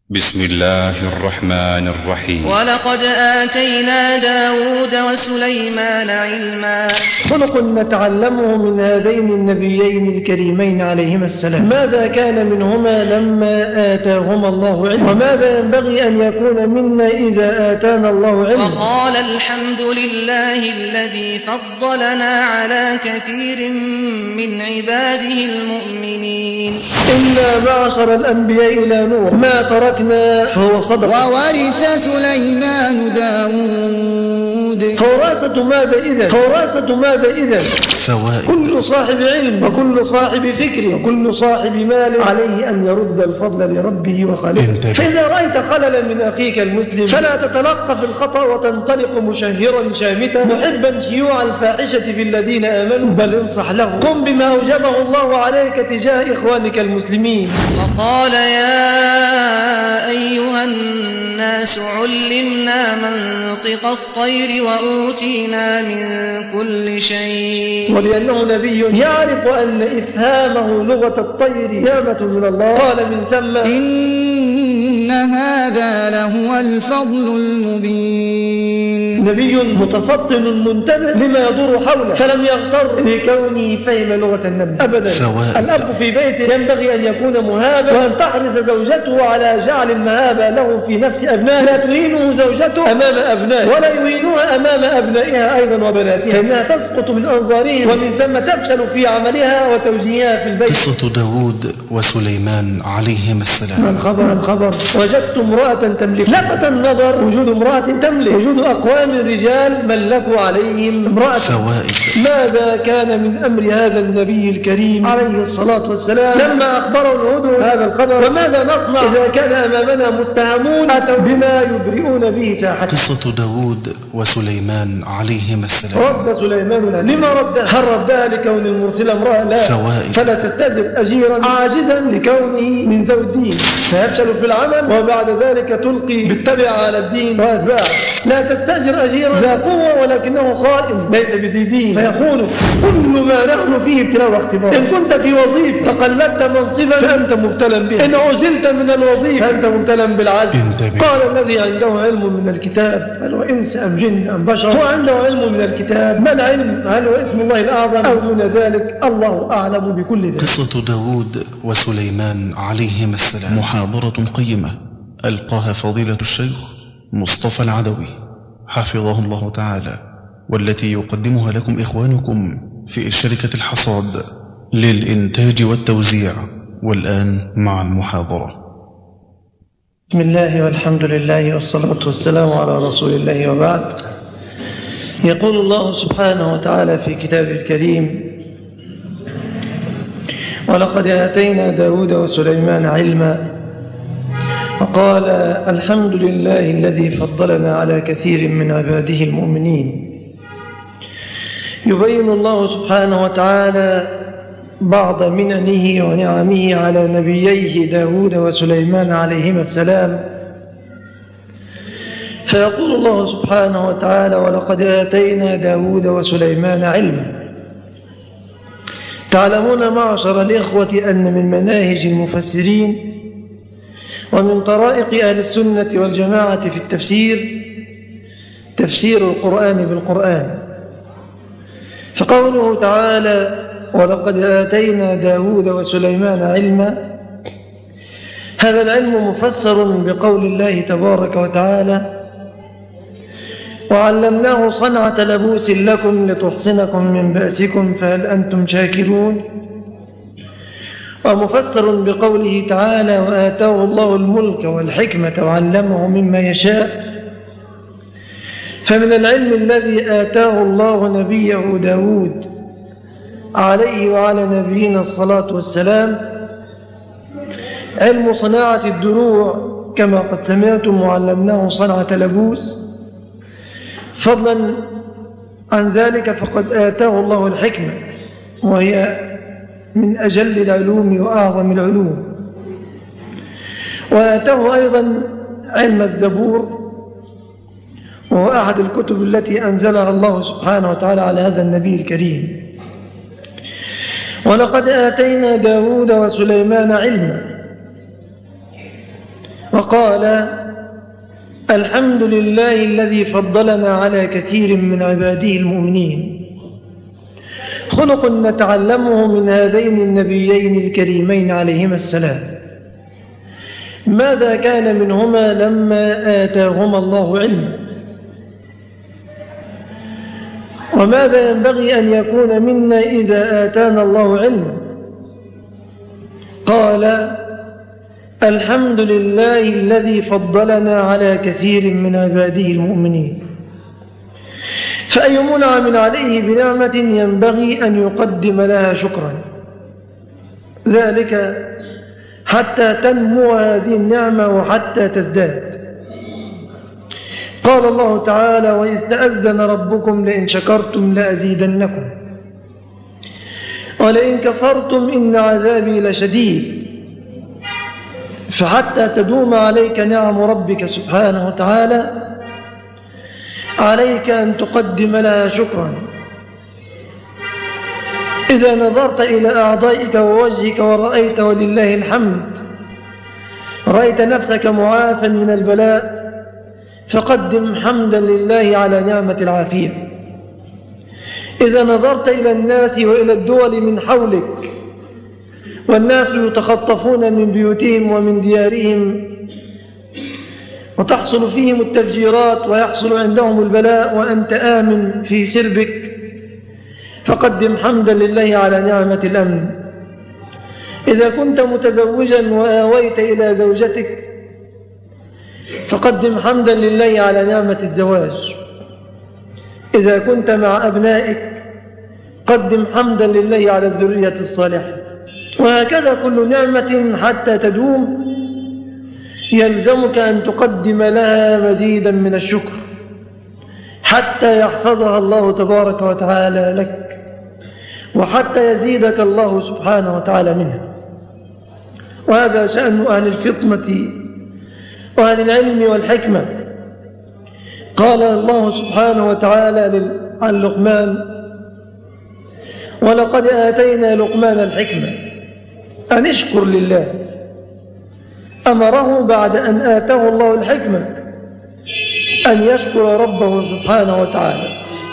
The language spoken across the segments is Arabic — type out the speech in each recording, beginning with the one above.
بسم الله الرحمن الرحيم. ولقد آتينا داود وسليمان علما. خلق نتعلمه من هذين النبيين الكريمين عليهما السلام. ماذا كان منهما لما آتاهما الله علما، وماذا ينبغي أن يكون منا إذا آتانا الله علما. وقال الحمد لله الذي فضلنا على كثير من عباده المؤمنين. إنا معشر الأنبياء لا نور ما تركنا فهو صدق. وورث سليمان داود. فوراثة ماذا إذن؟ فوائد. كل صاحب علم وكل صاحب فكر وكل صاحب مال عليه أن يرد الفضل لربه وخالقه. فإذا رأيت خللا من أخيك المسلم فلا تتلقف الخطأ وتنطلق مشهرا شامتا محبا شيوع الفاحشة في الذين آمنوا، بل انصح له. قم بما أوجبه الله عليك تجاه إخوانك المسلمين. وقال يا أيها الناس علمنا منطق الطير وأوتينا من كل شيء. ولأنه نبي يعرف أن إفهامه لغة الطير نعمة من الله، قال من ثم إن هذا لهو الفضل المبين. نبي متفطن منتبه لما يدور حوله، فلم يغتر لكونه فهم لغة النبي أبدا. الأب في بيته ينبغي أن يكون مهابا، وأن تحرص زوجته على جعل المهابة له في نفس أبنائه. لا تهينه زوجته أمام أبنائه ولا يهينوها أمام أبنائها أيضا وبناتها، فإنها تسقط من أنظارهم ومن ثم تفشل في عملها وتوجيهها في البيت. قصة داود وسليمان عليهما السلام. الخبر وجدت امرأة تملك. لفت النظر وجود امرأة تملك، وجود أقوام رجال ملكوا عليهم امرأة. فوائد. ماذا كان من أمر هذا النبي الكريم عليه الصلاة والسلام لما أخبره الهدى هذا الخبر؟ وماذا نصنع إذا كان أمامنا متهمون أتوا بما يبرئون به ساحته؟ قصة داود وسليمان عليهما السلام. رد سليمان لما رد؟ هل ردها لكون المرسل امرأة؟ لا. فوائد. فلا تستأجر أجيرا عاجزا لكونه من ذوي الدين، سيفشل في العمل وبعد ذلك تلقي بالتبع على الدين وأتباعه. لا تستأجر أجيرا ذا قوة ولكنه خائن ليس بذي دين فيخونك. كل ما نحن فيه ابتلاء واختبار. إن كنت في وظيفة تقلدت منصبا فأنت مبتلى به، إن عزلت من الوظيفة فأنت مبتلى بالعزل. قال الذي عنده علم من الكتاب، هل هو إنس أم جن أم بشر؟ هو عنده علم من الكتاب، ما العلم؟ هل هو اسم الله الأعظم أو دون ذلك؟ الله أعلم بكل ذلك. قصة داود وسليمان عليهما السلام محاضرة قيمة ألقاها فضيلة الشيخ مصطفى العدوي حفظه الله تعالى، والتي يقدمها لكم إخوانكم في شركة الحصاد للإنتاج والتوزيع. والآن مع المحاضرة. بسم الله والحمد لله والصلاة والسلام على رسول الله، وبعد. يقول الله سبحانه وتعالى في كتابه الكريم: ولقد آتينا داود وسليمان علما. وقال الحمد لله الذي فضلنا على كثير من عباده المؤمنين. يبين الله سبحانه وتعالى بعض مننه ونعمه على نبييه داود وسليمان عليهما السلام، فيقول الله سبحانه وتعالى: ولقد آتينا داود وسليمان علما. تعلمون معشر الإخوة أن من مناهج المفسرين ومن طرائق أهل السنة والجماعة في التفسير تفسير القرآن بالقرآن. فقوله تعالى: ولقد آتينا داود وسليمان علما، هذا العلم مفسر بقول الله تبارك وتعالى: وعلمناه صنعة لبوس لكم لتحصنكم من بأسكم فهل أنتم شاكرون. ومفسر بقوله تعالى: وآتاه الله الملك والحكمة وعلمه مما يشاء. فمن العلم الذي آتاه الله نبيه داود عليه وعلى نبينا الصلاة والسلام علم صناعة الدروع، كما قد سمعتم: وعلمناه صنعة لبوس. فضلا عن ذلك فقد آتاه الله الحكمة، وهي من أجل العلوم وأعظم العلوم. وآتاه أيضا علم الزبور، وهو أحد الكتب التي أنزلها الله سبحانه وتعالى على هذا النبي الكريم. ولقد آتينا داود وسليمان علما. وقال: الحمد لله الذي فضلنا على كثير من عباده المؤمنين. خلق نتعلمه من هذين النبيين الكريمين عليهما السلام. ماذا كان منهما لما آتاهما الله علما؟ وماذا ينبغي أن يكون منا إذا آتانا الله علما؟ قال: الحمد لله الذي فضلنا على كثير من عباده المؤمنين. فأي منعم عليه بنعمة ينبغي أن يقدم لها شكرا، ذلك حتى تنمو هذه النعمة وحتى تزداد. قال الله تعالى: وإذ تأذن ربكم لئن شكرتم لأزيدنكم ولئن كفرتم إن عذابي لشديد. فحتى تدوم عليك نعم ربك سبحانه وتعالى عليك أن تقدم لها شكرا. إذا نظرت إلى أعضائك ووجهك ورأيت ولله الحمد رأيت نفسك معافى من البلاء، فقدم حمدا لله على نعمة العافية. إذا نظرت إلى الناس وإلى الدول من حولك والناس يتخطفون من بيوتهم ومن ديارهم وتحصل فيهم التفجيرات ويحصل عندهم البلاء وأنت آمن في سربك، فقدم حمدا لله على نعمة الأمن. إذا كنت متزوجا وآويت إلى زوجتك فقدم حمدا لله على نعمة الزواج. إذا كنت مع أبنائك قدم حمدا لله على الذرية الصالحة. وهكذا كل نعمة حتى تدوم يلزمك أن تقدم لها مزيدا من الشكر حتى يحفظها الله تبارك وتعالى لك وحتى يزيدك الله سبحانه وتعالى منها. وهذا شأن أهل الفطنة وأهل العلم والحكمة. قال الله سبحانه وتعالى عن لقمان: ولقد آتينا لقمان الحكمة أن اشكر لله. أمره بعد أن آتاه الله الحكمة أن يشكر ربه سبحانه وتعالى.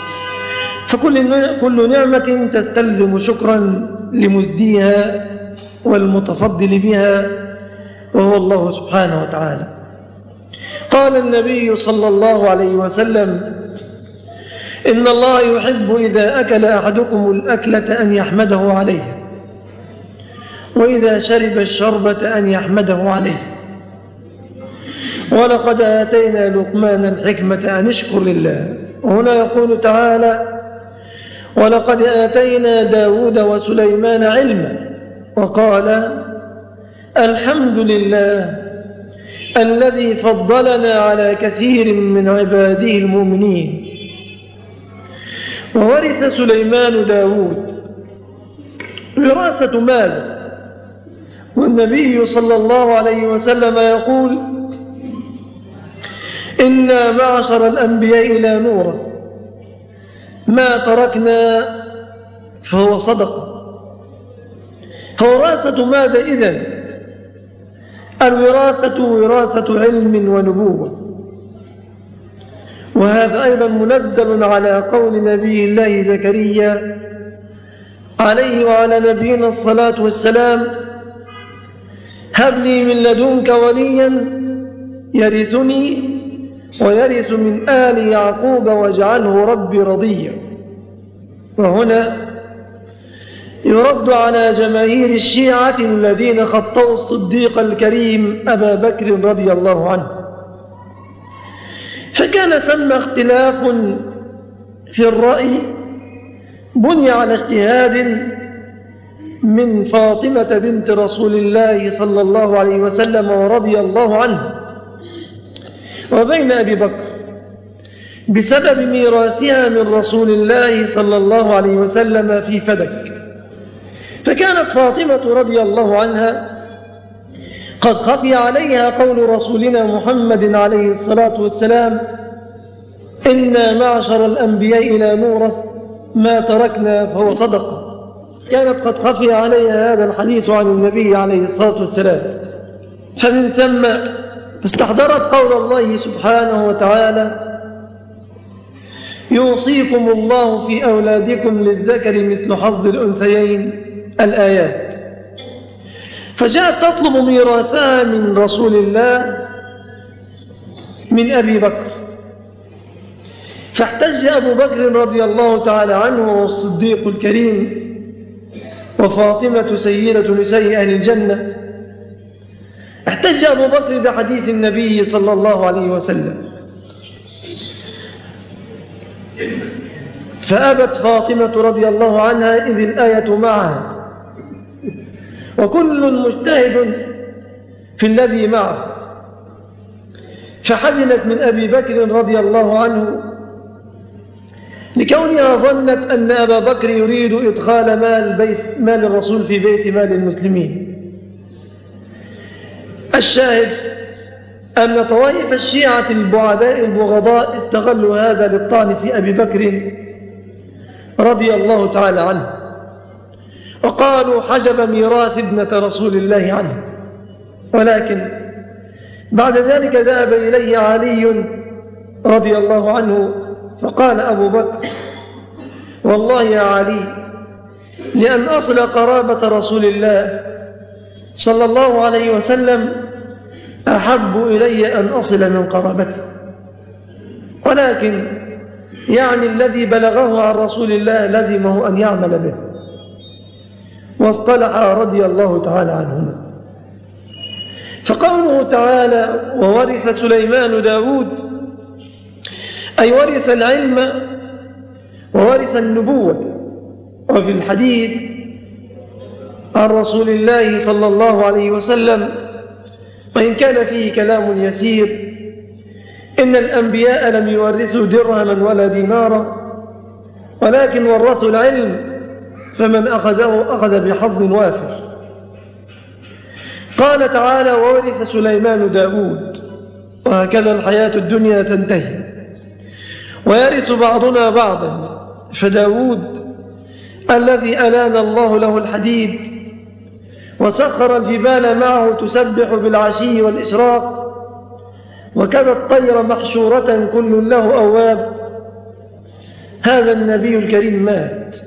فكل نعمة تستلزم شكرا لمزديها والمتفضل بها وهو الله سبحانه وتعالى. قال النبي صلى الله عليه وسلم: إن الله يحب إذا أكل أحدكم الأكلة أن يحمده عليها، وإذا شرب الشربة أن يحمده عليه. ولقد آتينا لقمان الحكمة أن اشكر لله. وهنا يقول تعالى: ولقد آتينا داود وسليمان علما. وقال: الحمد لله الذي فضلنا على كثير من عباده المؤمنين. وورث سليمان داود. وراثة مال. والنبي صلى الله عليه وسلم يقول: إنا معشر الأنبياء لا نورث ما تركنا فهو صدقة. فوراثة ماذا إذن؟ الوراثة وراثة علم ونبوة. وهذا أيضا منزل على قول نبي الله زكريا عليه وعلى نبينا الصلاة والسلام: هب لي من لدنك وليا يرثني ويرث من آل يعقوب واجعله ربي رضيا. وهنا يرد على جماهير الشيعة الذين خطوا الصديق الكريم أبا بكر رضي الله عنه. فكان ثم اختلاف في الرأي بني على اجتهاد من فاطمة بنت رسول الله صلى الله عليه وسلم ورضي الله عنه وبين أبي بكر بسبب ميراثها من رسول الله صلى الله عليه وسلم في فدك. فكانت فاطمة رضي الله عنها قد خفي عليها قول رسولنا محمد عليه الصلاة والسلام: إنا معشر الأنبياء لا نورث ما تركنا فهو صدقة. كانت قد خفي عليها هذا الحديث عن النبي عليه الصلاة والسلام. فمن ثم استحضرت قول الله سبحانه وتعالى: يوصيكم الله في أولادكم للذكر مثل حظ الأنثيين، الآيات. فجاءت تطلب ميراثها من رسول الله من أبي بكر، فاحتج أبو بكر رضي الله تعالى عنه والصديق الكريم وفاطمة سيدة نساء أهل الجنة، احتج أبو بكر بحديث النبي صلى الله عليه وسلم، فأبت فاطمة رضي الله عنها إذ الآية معها، وكل مجتهد في الذي معه، فحزنت من أبي بكر رضي الله عنه لكونها ظنت أن أبا بكر يريد إدخال مال الرسول في بيت مال المسلمين. الشاهد أن طوائف الشيعة البعداء البغضاء استغلوا هذا للطعن في أبي بكر رضي الله تعالى عنه، وقالوا حجب ميراث ابنة رسول الله عنه. ولكن بعد ذلك ذهب إليه علي رضي الله عنه فقال أبو بكر: والله يا علي، لأن أصل قرابة رسول الله صلى الله عليه وسلم أحب إلي أن أصل من قرابته، ولكن يعني الذي بلغه عن رسول الله لزمه أن يعمل به. واصطلح رضي الله تعالى عنهما. فقوله تعالى: وورث سليمان داود، أي ورث العلم وورث النبوة. وفي الحديث عن رسول الله صلى الله عليه وسلم، وإن كان فيه كلام يسير، إن الأنبياء لم يورثوا درهما ولا دينارا، ولكن ورثوا العلم، فمن أخذه أخذ بحظ وافر. قال تعالى: وورث سليمان داود. وهكذا الحياة الدنيا تنتهي ويرث بعضنا بعضا. فداود الذي ألان الله له الحديد وسخر الجبال معه تسبح بالعشي والإشراق، وكذا الطير محشورة كل له أواب، هذا النبي الكريم مات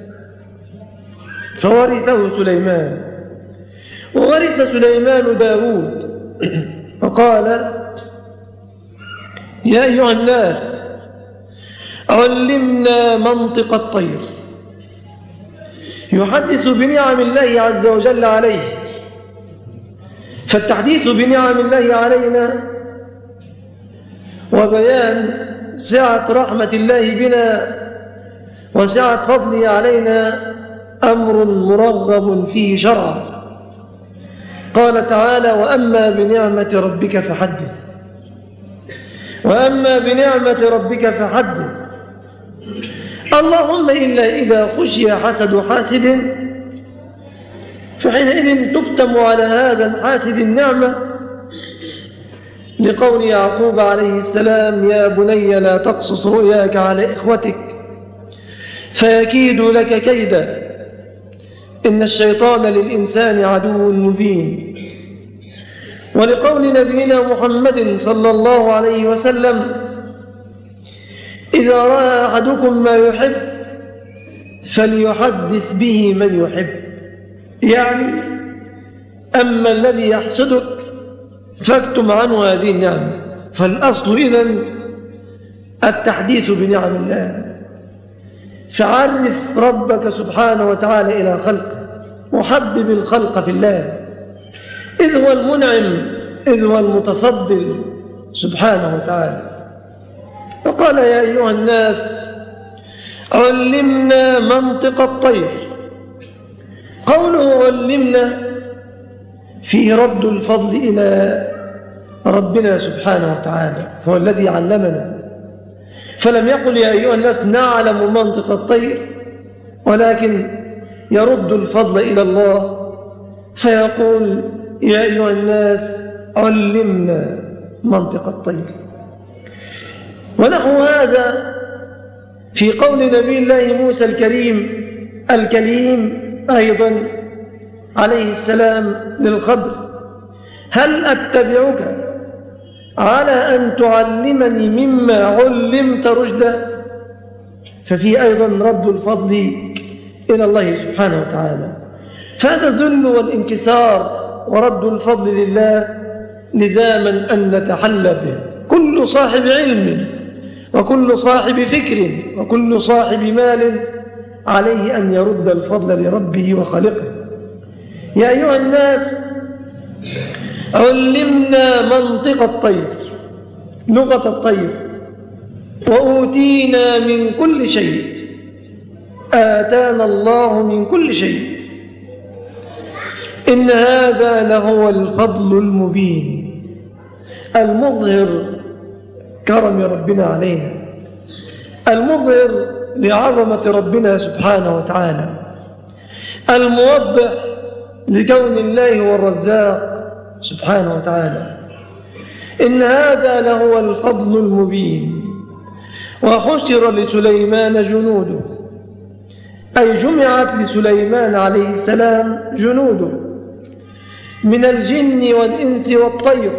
فورثه سليمان. وورث سليمان داود فقال: يا أيها الناس علمنا منطق الطير، يحدث بنعم الله عز وجل عليه. فالتحديث بنعم الله علينا وبيان سعة رحمة الله بنا وسعة فضله علينا أمر مرغب فيه شرعا. قال تعالى: وأما بنعمة ربك فحدث. وأما بنعمة ربك فحدث. اللهم إلا إذا خشي حسد حاسد، فحينئذ تكتم على هذا الحاسد النعمة، لقول يعقوب عليه السلام: يا بني لا تقصص رؤياك على إخوتك فيكيدوا لك كيدا، إن الشيطان للإنسان عدو مبين. ولقول نبينا محمد صلى الله عليه وسلم: إذا رأى أحدكم ما يحب فليحدث به من يحب. يعني أما الذي يحسدك فاكتم عنه هذه النعمة. فالأصل إذن التحديث بنعم الله. فعرف ربك سبحانه وتعالى إلى خلقه، وحبب الخلق في الله، إذ هو المنعم، إذ هو المتفضل سبحانه وتعالى. فقال: يا أيها الناس علمنا منطق الطير. قوله علمنا فيه رد الفضل إلى ربنا سبحانه وتعالى، فهو الذي علمنا. فلم يقل: يا أيها الناس نعلم منطق الطير، ولكن يرد الفضل إلى الله فيقول: يا أيها الناس علمنا منطق الطير. ونحو هذا في قول نبي الله موسى الكليم أيضا عليه السلام للخضر: هل أتبعك على أن تعلمني مما علمت رشدا، ففي أيضا رد الفضل إلى الله سبحانه وتعالى. فهذا الذل والانكسار ورد الفضل لله لزاما أن نتحلى به. كل صاحب علم وكل صاحب فكر وكل صاحب مال عليه أن يرد الفضل لربه وخالقه. يا أيها الناس علمنا منطق الطير، لغة الطير، وأوتينا من كل شيء، آتانا الله من كل شيء، إن هذا لهو الفضل المبين المظهر كرم ربنا علينا، المظهر لعظمة ربنا سبحانه وتعالى، الموضح لكون الله هو الرزاق سبحانه وتعالى. إن هذا لهو الفضل المبين. وحشر لسليمان جنوده، أي جمعت لسليمان عليه السلام جنوده من الجن والإنس والطير.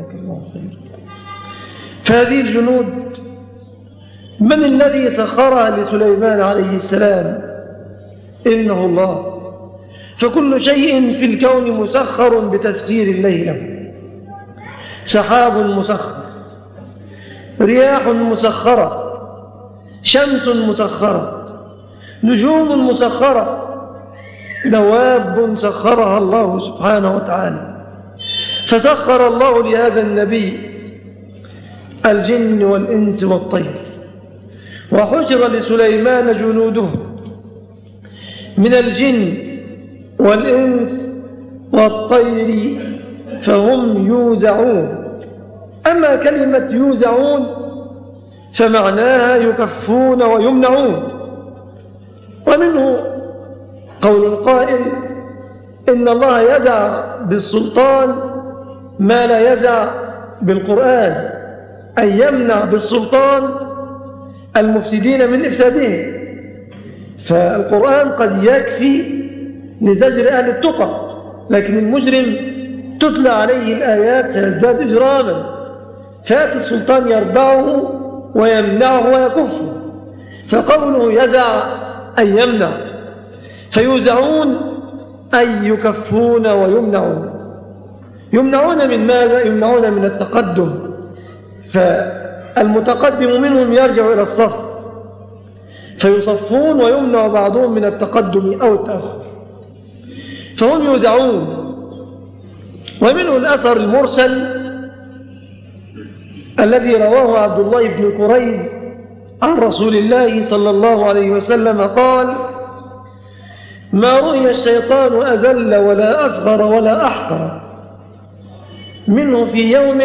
فهذه الجنود من الذي سخرها لسليمان عليه السلام؟ إنه الله. فكل شيء في الكون مسخر بتسخير الله له. سحاب مسخر، رياح مسخرة، شمس مسخرة، نجوم مسخرة، دواب سخرها الله سبحانه وتعالى. فسخر الله لهذا النبي الجن والإنس والطير. وحشر لسليمان جنوده من الجن والإنس والطير فهم يوزعون. أما كلمة يوزعون فمعناها يكفون ويمنعون. ومنه قول القائل إن الله يزع بالسلطان ما لا يزع بالقرآن، أي يمنع بالسلطان المفسدين من إفساده. فالقرآن قد يكفي لزجر أهل التقى، لكن المجرم تتلى عليه الآيات فيزداد إجراما، فيأتي السلطان يردعه ويمنعه ويكفه. فقوله يزع أي يمنع، فيوزعون أي يكفون ويمنعون. يمنعون من ماذا؟ يمنعون من التقدم، فالمتقدم منهم يرجع إلى الصف فيصفون، ويمنع بعضهم من التقدم أو التأخر، فهم يوزعون. ومنه الأثر المرسل الذي رواه عبد الله بن كريز عن رسول الله صلى الله عليه وسلم قال: ما رؤي الشيطان أذل ولا أصغر ولا أحقر منه في يوم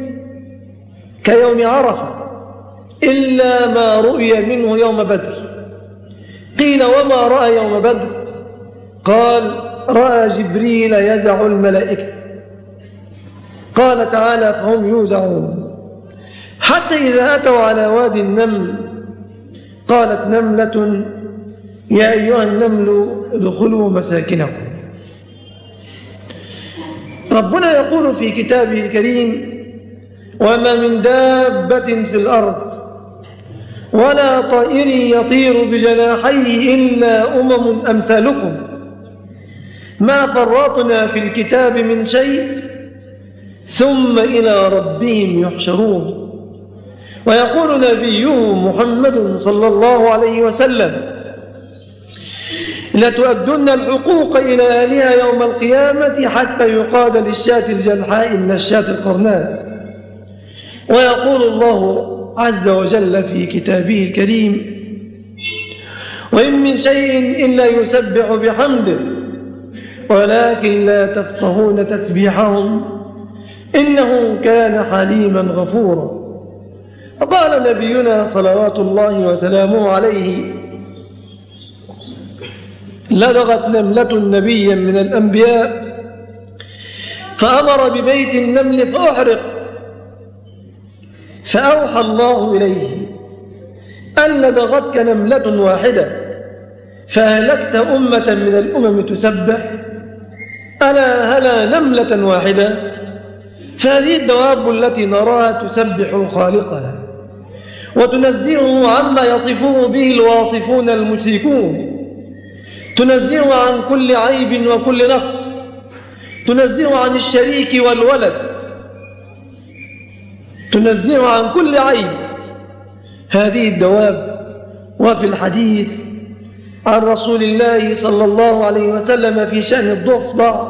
كيوم عرفة إلا ما رؤي منه يوم بدر. قيل: وما رأى يوم بدر؟ قال: رأى جبريل يزع الملائكة. قال تعالى: فهم يوزعون. حتى إذا أتوا على وادي النمل قالت نملة يا أيها النمل ادخلوا مساكنكم. ربنا يقول في كتابه الكريم: وما من دابة في الأرض ولا طائر يطير بجناحيه إلا أمم أمثالكم ما فرطنا في الكتاب من شيء ثم إلى ربهم يحشرون. ويقول نبيه محمد صلى الله عليه وسلم: لتؤدن الحقوق إلى أهلها يوم القيامة حتى يقال للشاة الجلحاء إن الشاة القرناء. ويقول الله عز وجل في كتابه الكريم: وإن من شيء إلا يسبح بحمده ولكن لا تفقهون تسبيحهم إنه كان حليما غفورا. وقال نبينا صلوات الله وسلامه عليه: لدغت نملة نبيا من الأنبياء فأمر ببيت النمل فأحرق، فأوحى الله إليه أن لدغتك نملة واحدة فأهلكت أمة من الأمم تسبح، ألا هلا نملة واحدة فهذه الدواب التي نراها تسبح خالقها وتنزهه عما يصفه به الواصفون المشركون، تنزهه عن كل عيب وكل نقص، تنزهه عن الشريك والولد، تنزهه عن كل عيب هذه الدواب. وفي الحديث عن رسول الله صلى الله عليه وسلم في شأن الضفدع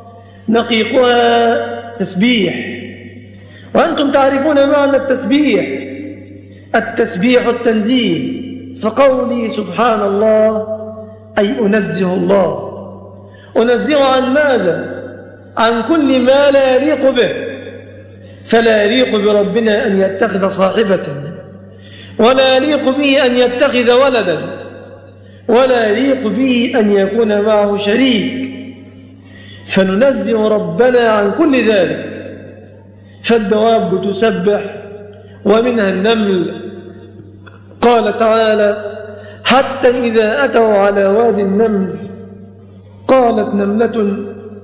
نقيقها تسبيح، وأنتم تعرفون معنى التسبيح، التسبيح التنزيه، فقولي سبحان الله أي أنزه الله. أنزه عن ماذا؟ عن كل ما لا يليق به، فلا يليق بربنا أن يتخذ صاحبة، ولا يليق به أن يتخذ ولدا، ولا يليق به أن يكون معه شريك، فننزه ربنا عن كل ذلك. فالدواب تسبح ومنها النمل، قال تعالى: حتى إذا أتوا على وادي النمل قالت نملة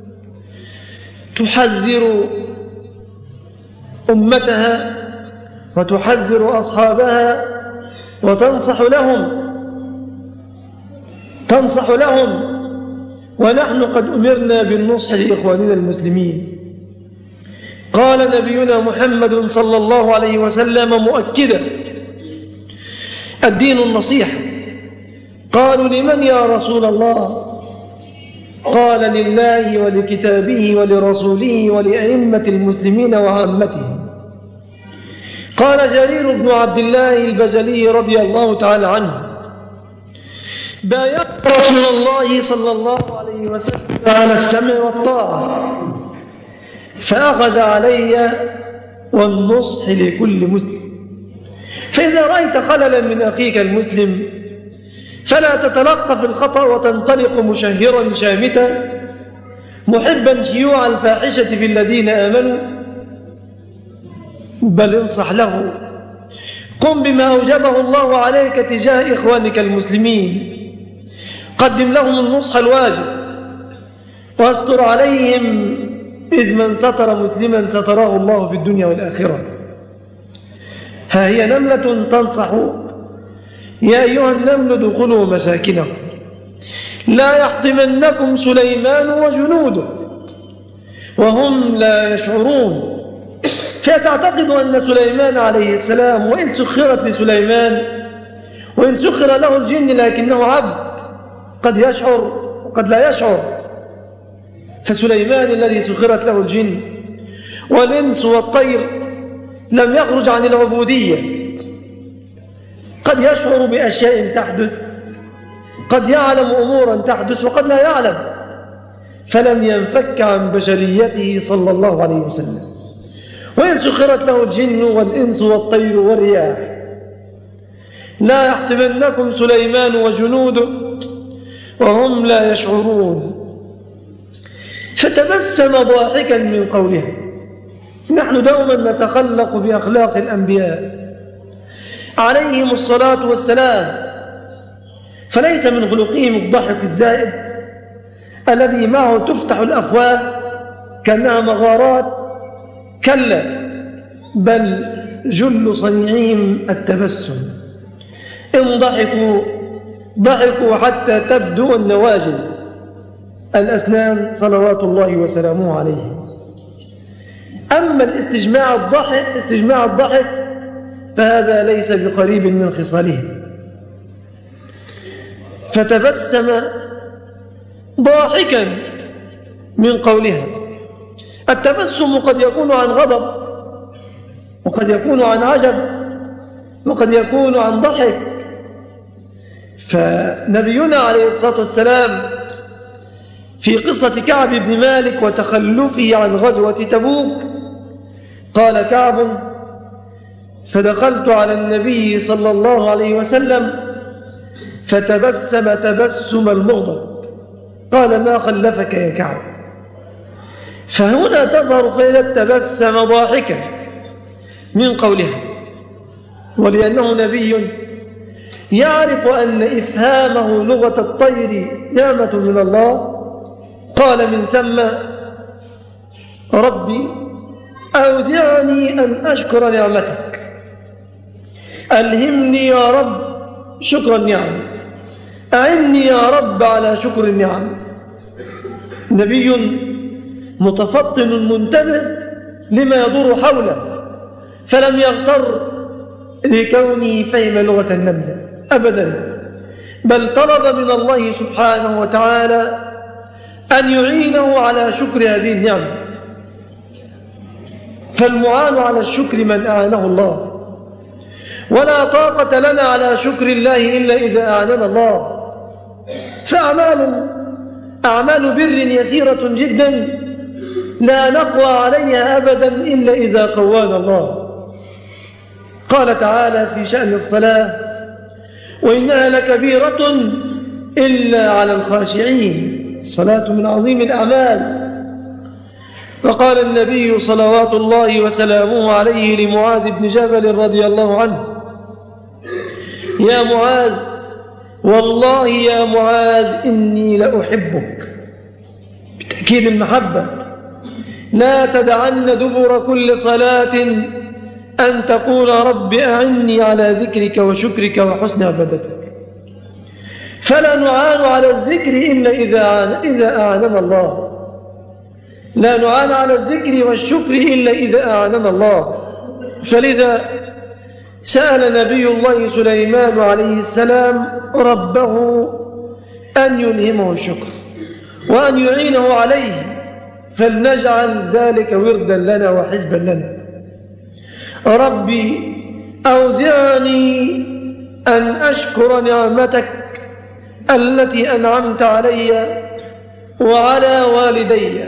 تحذر أمتها وتحذر أصحابها وتنصح لهم ونحن قد أمرنا بالنصح لإخواننا المسلمين. قال نبينا محمد صلى الله عليه وسلم مؤكدا: الدين النصيحة. قالوا: لمن يا رسول الله؟ قال: لله ولكتابه ولرسوله ولأئمة المسلمين وعامتهم. قال جرير بن عبد الله البجلي رضي الله تعالى عنه: بايعت رسول الله صلى الله عليه وسلم على السمع والطاعة، فأخذ علي والنصح لكل مسلم. فإذا رأيت خللا من أخيك المسلم فلا تتلقف الخطأ وتنطلق مشهرا شامتا محبا شيوع الفاحشة في الذين آمنوا، بل انصح له. قم بما أوجبه الله عليك تجاه إخوانك المسلمين، قدم لهم النصح الواجب واستر عليهم، إذ من ستر مسلما ستراه الله في الدنيا والآخرة. ها هي نملة تنصح: يا أيها النمل ادخلوا مساكنكم لا يحطمنكم سليمان وجنوده وهم لا يشعرون. فتعتقد أن سليمان عليه السلام وإن سخرت لسليمان وإن سخر له الجن لكنه عبد، قد يشعر وقد لا يشعر. فسليمان الذي سخرت له الجن والإنس والطير لم يخرج عن العبودية، قد يشعر بأشياء تحدث، قد يعلم أمورا تحدث وقد لا يعلم، فلم ينفك عن بشريته صلى الله عليه وسلم. وإن سخرت له الجن والإنس والطير والرياح لا يحطمنكم سليمان وجنوده وهم لا يشعرون. فتبسم ضاحكا من قولها. نحن دوما نتخلق بأخلاق الأنبياء عليهم الصلاة والسلام، فليس من خلقهم الضحك الزائد الذي معه تفتح الأفواه كأنها مغارات، كلا، بل جل صنيعهم التبسم. إن ضحكوا حتى تبدو النواجذ، الأسنان صلوات الله وسلامه عليه. أما استجماع الضحك فهذا ليس بقريب من خصاله. فتبسم ضاحكا من قولها. التبسم قد يكون عن غضب، وقد يكون عن عجب، وقد يكون عن ضحك. فنبينا عليه الصلاة والسلام في قصة كعب بن مالك وتخلفه عن غزوة تبوك قال كعب: فدخلت على النبي صلى الله عليه وسلم فتبسم تبسم المغضب، قال: ما خلفك يا كعب؟ فهنا تظهر فإذا تبسم ضاحكا من قولها، ولأنه نبي يعرف أن إفهامه لغة الطير نعمة من الله، قال من ثم: ربي أوزعني أن أشكر نعمتك. ألهمني يا رب شكر النعم، أعني يا رب على شكر النعم. نبي متفطن منتبه لما يدور حوله، فلم يغتر لكونه فهم لغة النملة أبدا، بل طلب من الله سبحانه وتعالى أن يعينه على شكر هذه النعمة. فالمعان على الشكر من أعانه الله، ولا طاقة لنا على شكر الله إلا إذا أعاننا الله. فأعمال بر يسيرة جدا لا نقوى عليها أبدا إلا إذا قوانا الله. قال تعالى في شأن الصلاة: وإنها لكبيرة إلا على الخاشعين. الصلاة من عظيم الأعمال. وقال النبي صلوات الله وسلامه عليه لمعاذ بن جبل رضي الله عنه: يا معاذ، والله يا معاذ إني لأحبك، بتأكيد المحبة. لا تدعن دبر كل صلاة أن تقول رب أعني على ذكرك وشكرك وحسن عبادتك. فلا نعان على الذكر إلا إذا أعاننا الله، لا نعان على الذكر والشكر إلا إذا أعاننا الله. فلذا سأل نبي الله سليمان عليه السلام ربه أن يلهمه الشكر وأن يعينه عليه، فلنجعل ذلك وردا لنا وحزبا لنا. ربي أوزعني أن أشكر نعمتك التي أنعمت علي وعلى والدي،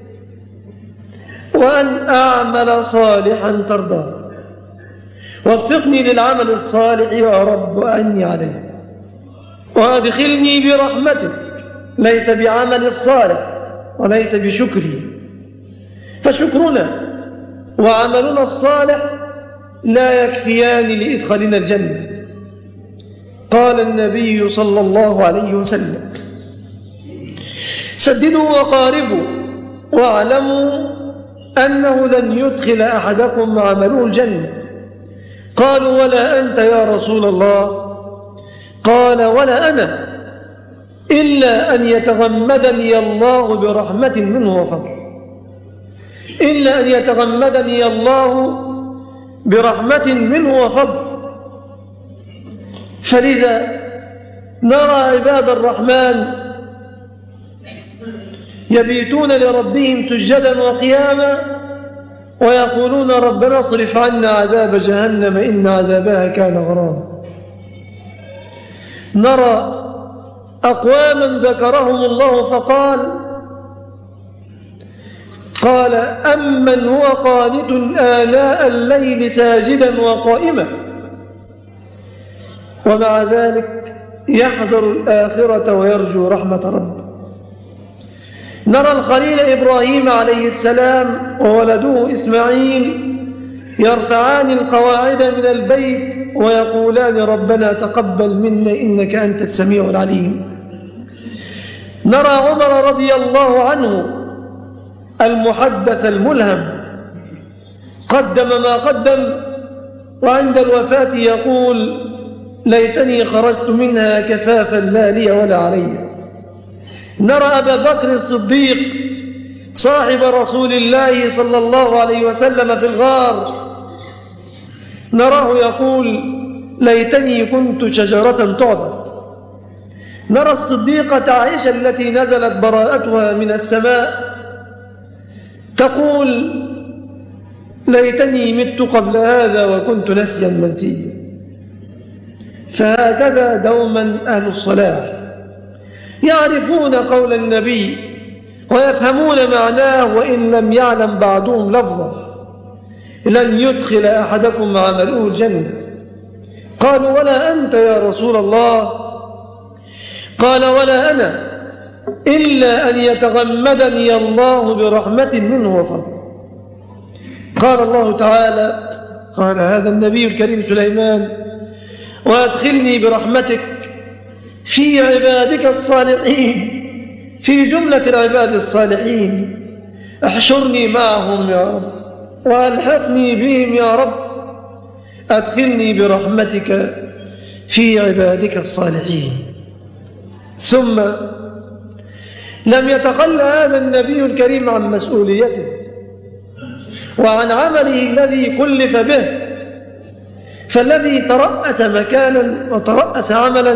وأن أعمل صالحا ترضى. وفقني للعمل الصالح يا رب وأعني عليه، وأدخلني برحمتك، ليس بعمل الصالح وليس بشكري. فشكرنا وعملنا الصالح لا يكفيان لإدخالنا الجنة. قال النبي صلى الله عليه وسلم: سددوا وقاربوا واعلموا أنه لن يدخل أحدكم عمله الجنة. قالوا: ولا أنت يا رسول الله؟ قال: ولا أنا، إلا أن يتغمدني الله برحمة منه وفضل، إلا أن يتغمدني الله برحمة منه وفضل. فلذا نرى عباد الرحمن يبيتون لربهم سجدا وقياما ويقولون: ربنا اصرف عنا عذاب جهنم إن عذابها كان غراما. نرى أقواما ذكرهم الله قال: أمن هو قانت آلاء الليل ساجدا وقائما ومع ذلك يحذر الآخرة ويرجو رحمة ربه. نرى الخليل إبراهيم عليه السلام وولده إسماعيل يرفعان القواعد من البيت ويقولان: ربنا تقبل منا إنك أنت السميع العليم. نرى عمر رضي الله عنه المحدث الملهم قدم ما قدم، وعند الوفاة يقول: ليتني خرجت منها كفافا لا لي ولا علي. نرى أبا بكر الصديق صاحب رسول الله صلى الله عليه وسلم في الغار، نراه يقول: ليتني كنت شجرة تعبد. نرى الصديقة عائشة التي نزلت براءتها من السماء تقول: ليتني مت قبل هذا وكنت نسيا منسيا. فهكذا دوما أهل الصلاح يعرفون قول النبي ويفهمون معناه وإن لم يعلم بعضهم لفظه: لن يدخل أحدكم عمله الجنة. قالوا: ولا أنت يا رسول الله؟ قال: ولا أنا، إلا أن يتغمدني الله برحمة منه وفضل. قال الله تعالى: قال هذا النبي الكريم سليمان: وأدخلني برحمتك في عبادك الصالحين، في جملة العباد الصالحين، احشرني معهم يا رب. وألحقني بهم يا رب، أدخلني برحمتك في عبادك الصالحين. ثم لم يتخلى هذا النبي الكريم عن مسؤوليته وعن عمله الذي كلف به، فالذي ترأس مكانا وترأس عملا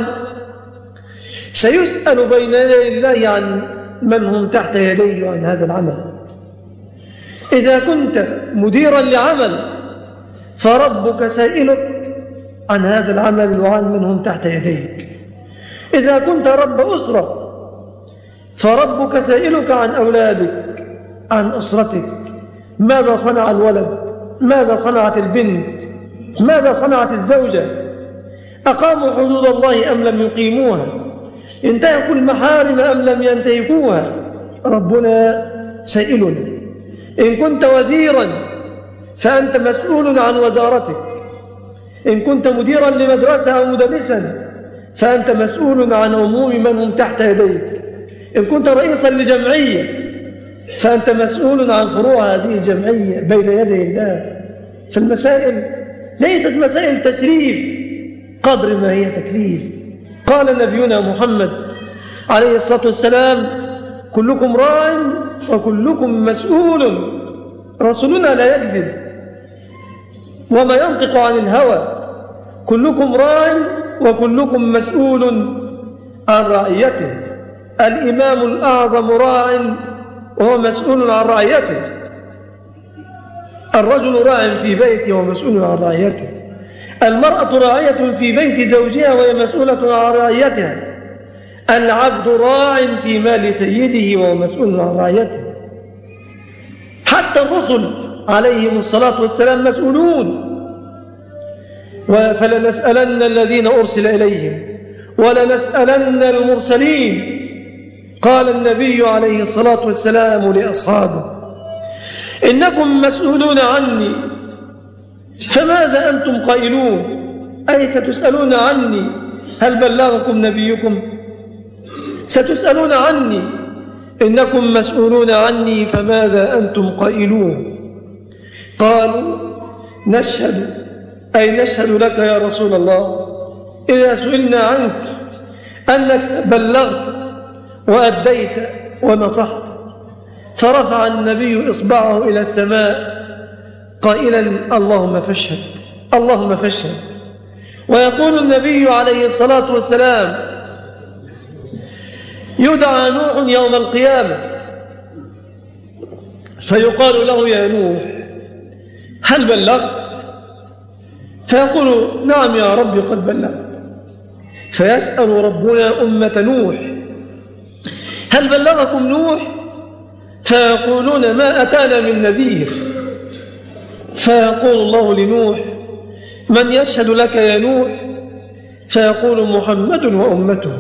سيسأل بين يدي الله عن من هم تحت يديه عن هذا العمل. إذا كنت مديرا لعمل فربك سائلك عن هذا العمل وعن من هم تحت يديك. إذا كنت رب أسرة فربك سائلك عن أولادك، عن أسرتك، ماذا صنع الولد، ماذا صنعت البنت، ماذا صنعت الزوجة، أقاموا حدود الله أم لم يقيموها، انتهكوا المحارم أم لم ينتهكوها. ربنا سائل. إن كنت وزيرا فأنت مسؤول عن وزارتك، إن كنت مديرا لمدرسة أو مدرسا فأنت مسؤول عن عموم من هم تحت يديك، إن كنت رئيسا لجمعية فأنت مسؤول عن فروع هذه الجمعية بين يدي الله. فالمسائل ليست مسائل تشريف قدر ما هي تكليف. قال نبينا محمد عليه الصلاة والسلام: كلكم راع وكلكم مسؤول. رسولنا لا يكذب وما ينطق عن الهوى. كلكم راع وكلكم مسؤول عن رعيته. الإمام الأعظم راع وهو مسؤول عن رعيته. الرجل راع في بيته ومسؤول عن رعيته. المرأة راعية في بيت زوجها وهي مسؤولة عن رعيتها. العبد راع في مال سيده وهو مسؤول عن رعيته. حتى الرسل عليهم الصلاة والسلام مسؤولون. فلنسألن الذين أرسل إليهم ولنسألن المرسلين. قال النبي عليه الصلاة والسلام لأصحابه: إنكم مسؤولون عني، فماذا أنتم قائلون؟ أي ستسألون عني هل بلغكم نبيكم؟ ستسألون عني، إنكم مسؤولون عني، فماذا أنتم قائلون؟ قالوا: نشهد، أي نشهد لك يا رسول الله إذا سئلنا عنك أنك بلغت وأديت ونصحت. فرفع النبي إصبعه إلى السماء قائلا: اللهم فاشهد، اللهم فاشهد. ويقول النبي عليه الصلاة والسلام: يدعى نوح يوم القيامة فيقال له: يا نوح هل بلغت؟ فيقول: نعم يا رب قد بلغت. فيسأل ربنا أمة نوح: هل بلغكم نوح؟ فيقولون: ما أتانا من نذير. فيقول الله لنوح: من يشهد لك يا نوح؟ فيقول: محمد وأمته.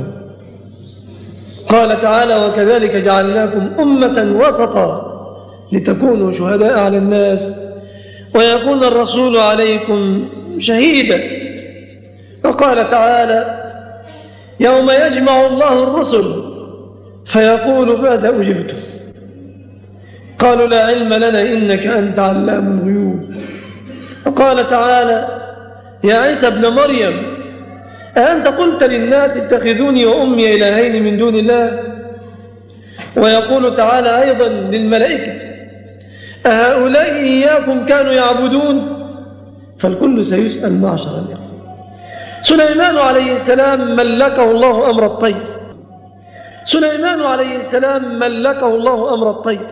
قال تعالى: وكذلك جعلناكم أمة وسطا لتكونوا شهداء على الناس ويكون الرسول عليكم شهيدا. وقال تعالى: يوم يجمع الله الرسل فيقول: ماذا أجبتم؟ قالوا: لا علم لنا إنك أنت علام الغيوب. وقال تعالى: يا عيسى ابن مريم أأنت قلت للناس اتخذوني وأمي إلهين من دون الله؟ ويقول تعالى أيضا للملائكة: أهؤلاء إياكم كانوا يعبدون؟ فالكل سيسأل معشر اليقظة. سليمان عليه السلام ملكه الله أمر الطير. سليمان عليه السلام ملكه الله أمر الطير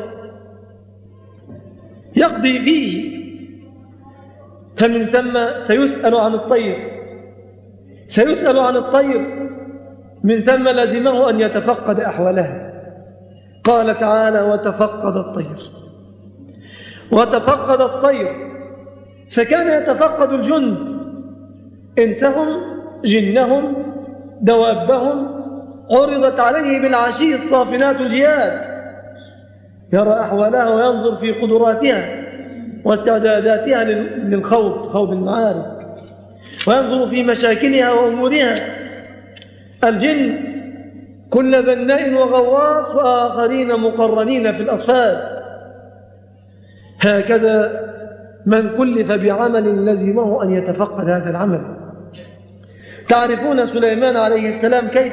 يقضي فيه، فمن ثم سيسأل عن الطير، سيسأل عن الطير، من ثم لزمه أن يتفقد أحوالها. قال تعالى: وتفقد الطير. وتفقد الطير، فكان يتفقد الجند، إنسهم جنهم دوابهم، عرضت عليه بالعشي الصافنات الجياد، يرى أحوالها وينظر في قدراتها واستعداداتها للخوض، خوض المعارك، وينظر في مشاكلها وأمورها. الجن كل بناء وغواص وآخرين مقرنين في الأصفاد. هكذا من كلف بعمل لزمه أن يتفقد هذا العمل. تعرفون سليمان عليه السلام كيف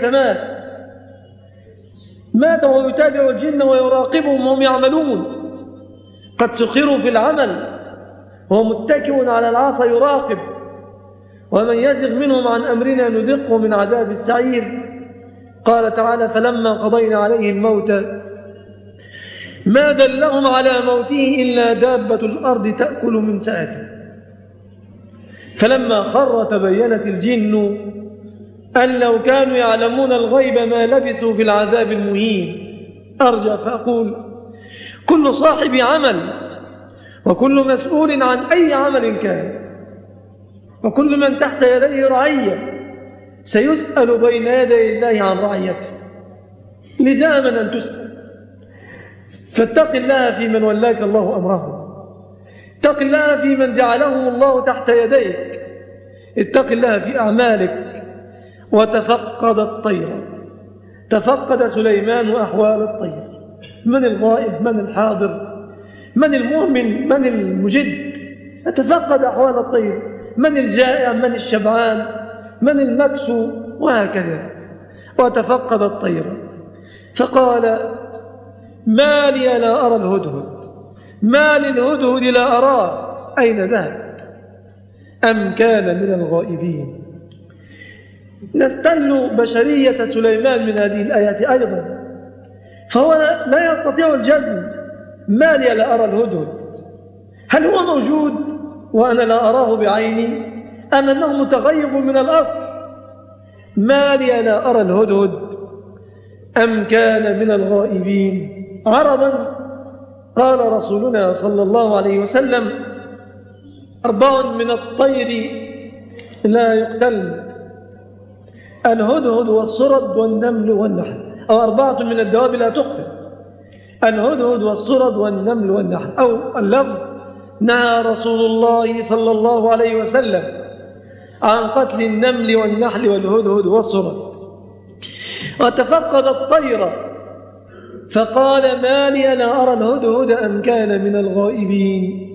مات وهو يتابع الجن ويراقبهم وهم يعملون، قد سخروا في العمل وهو متكئ على العصا يراقب. ومن يزغ منهم عن أمرنا نذقه من عذاب السعير. قال تعالى: فلما قضينا عليه الموت ما دلهم على موته إلا دابة الأرض تأكل من سأته. فلما خر تبينت الجن أن لو كانوا يعلمون الغيب ما لبثوا في العذاب المهين. أرجع فأقول: كل صاحب عمل وكل مسؤول عن أي عمل كان وكل من تحت يديه رعية سيسأل بين يدي الله عن رعيته، لزاما أن تسأل. فاتق الله في من ولاك الله أمره، اتق الله في من جعلهم الله تحت يديك، اتق الله في أعمالك. وتفقد الطير. تفقد سليمان أحوال الطير، من الغائب، من الحاضر، من المؤمن، من المجد. تفقد أحوال الطير، من الجائع، من الشبعان، من المكسو، وهكذا. وتفقد الطير فقال: ما لي لا أرى الهدهد، ما للهدهد لا أراه، أين ذهب؟ أم كان من الغائبين؟ نستل بشرية سليمان من هذه الآيات أيضا، فهو لا يستطيع الجزم. ما لي لا أرى الهدهد، هل هو موجود وأنا لا أراه بعيني أم أنه متغيب من الأصل؟ ما لي لا أرى الهدهد أم كان من الغائبين. عرضا قال رسولنا صلى الله عليه وسلم: 4 من الطير لا يقتلن: الهدهد والصرد والنمل والنحل. أو 4 من الدواب لا تقتل: الهدهد والصرد والنمل والنحل. أو اللفظ: نهى رسول الله صلى الله عليه وسلم عن قتل النمل والنحل والهدهد والصرد. وتفقد الطير فقال: ما لي لا أرى الهدهد أم كان من الغائبين.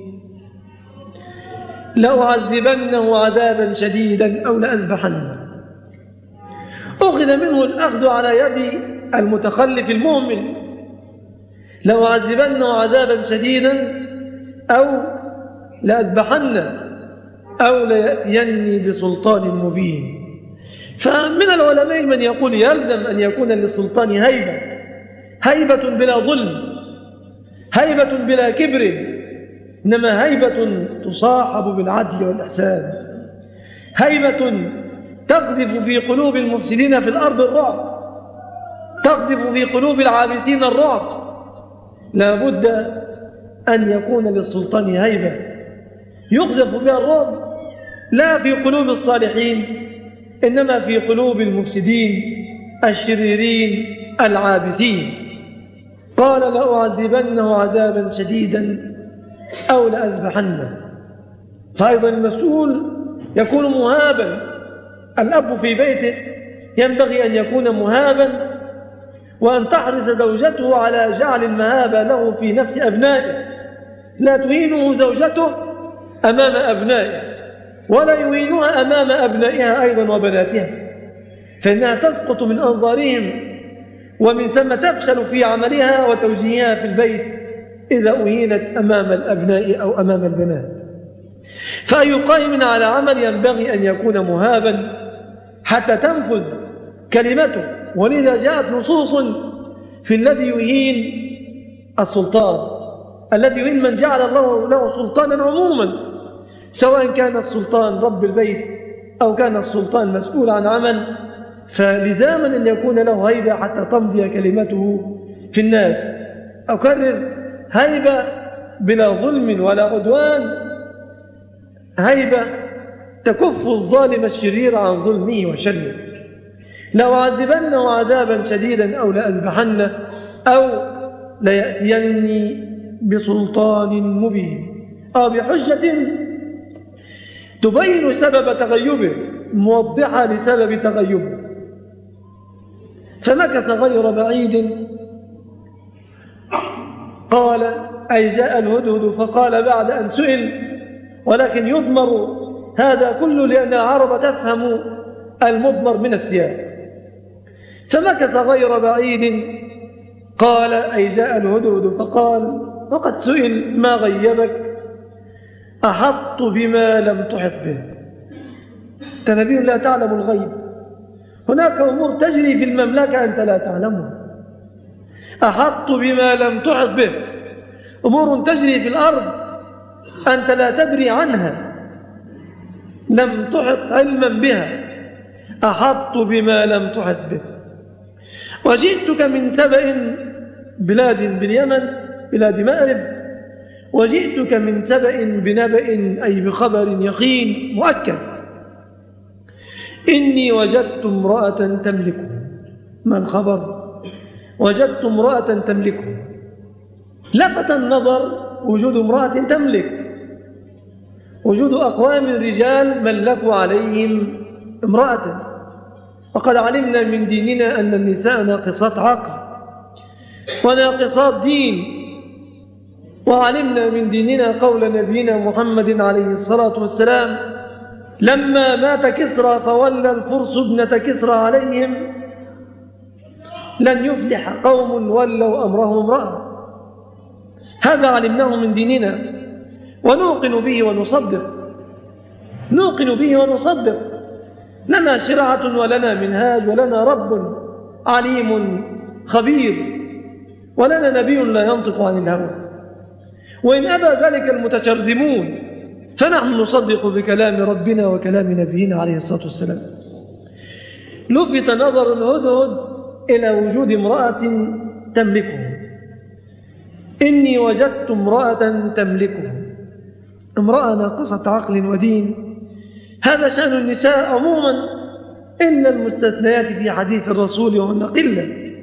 لأعذبنه عذابا شديدا أو لأذبحنه. أخذ منه الأخذ على يد المتخلف المؤمن: لأعذبنه عذابا شديدا أو لأذبحنه أو ليأتيني بسلطان مبين. فمن العلماء من يقول يلزم أن يكون للسلطان هيبة بلا ظلم، هيبة بلا كبر، إنما هيبة تصاحب بالعدل والإحسان، هيبة تقذف في قلوب المفسدين في الأرض الرعب، تقذف في قلوب العابثين الرعب. لا بد أن يكون للسلطان هيبة يقذف بها الرعب، لا في قلوب الصالحين إنما في قلوب المفسدين الشريرين العابثين. قال: لأعذبنه عذابا شديدا أو لأذبحنه. فأيضا المسؤول يكون مهابا. الأب في بيته ينبغي أن يكون مهابا، وأن تحرص زوجته على جعل المهابة له في نفس أبنائه. لا تهينه زوجته أمام أبنائه ولا يهينها أمام أبنائها أيضا وبناتها، فإنها تسقط من أنظارهم ومن ثم تفشل في عملها وتوجيهها في البيت إذا أهينت أمام الأبناء أو أمام البنات. فأي قائم على عمل ينبغي أن يكون مهابا حتى تنفذ كلمته. ولذا جاءت نصوص في الذي يهين السلطان، الذي يهين من جعل الله له سلطانا عموما، سواء كان السلطان رب البيت أو كان السلطان مسؤول عن عمل، فلزاما أن يكون له هيبة حتى تمضي كلمته في الناس. أكرر: هيبة بلا ظلم ولا عدوان، هيبة تكف الظالم الشرير عن ظلمه وشره. لأعذبنه عذابا شديدا أو لأذبحنه أو ليأتيني بسلطان مبين. بحجة تبين سبب تغيبه، موضحة لسبب تغيبه. فمكث غير بعيد قال: أي جاء الهدهد فقال بعد أن سئل: ولكن يضمر هذا كله لأن العرب تفهم المضمر من السياق. فمكث غير بعيد قال أي جاء الهدهد فقال وقد سئل ما غيبك؟ أحط بما لم تحط به. أنت نبي لا تعلم الغيب، هناك أمور تجري في المملكة أنت لا تعلمها. أحط بما لم تحط به، أمور تجري في الأرض أنت لا تدري عنها، لم تحط علما بها. أحط بما لم تحط به. وجئتك من سبأ بلاد باليمن بلاد مأرب، وجئتك من سبأ بنبأ أي بخبر يقين مؤكد. إني وجدت امرأة تملكه. ما الخبر؟ وجدت امرأة تملكه. لفت النظر وجود امرأة تملك، وجود أقوام رجال ملكوا عليهم امرأة. وقد علمنا من ديننا أن النساء ناقصات عقل وناقصات دين، وعلمنا من ديننا قول نبينا محمد عليه الصلاة والسلام لما مات كسرى فولى الفرس ابنة كسرى عليهم لن يفلح قوم ولوا أمرهم امرأة. هذا علمناه من ديننا ونوقن به ونصدق، نوقن به ونصدق. لنا شرعة ولنا منهاج ولنا رب عليم خبير، ولنا نبي لا ينطق عن الهوى. وإن أبى ذلك المتشرذمون فنحن نصدق بكلام ربنا وكلام نبينا عليه الصلاة والسلام. لفت نظر الهدهد إلى وجود امرأة تملكه. إني وجدت امرأة تملكه، امرأة ناقصة عقل ودين. هذا شأن النساء عموما إلا المستثنيات في حديث الرسول وهن قلة.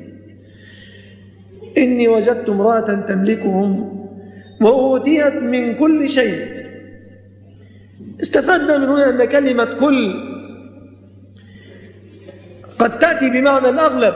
إني وجدت امرأة تملكهم وأوتيت من كل شيء. استفدنا من هنا أن كلمة كل قد تأتي بمعنى الأغلب.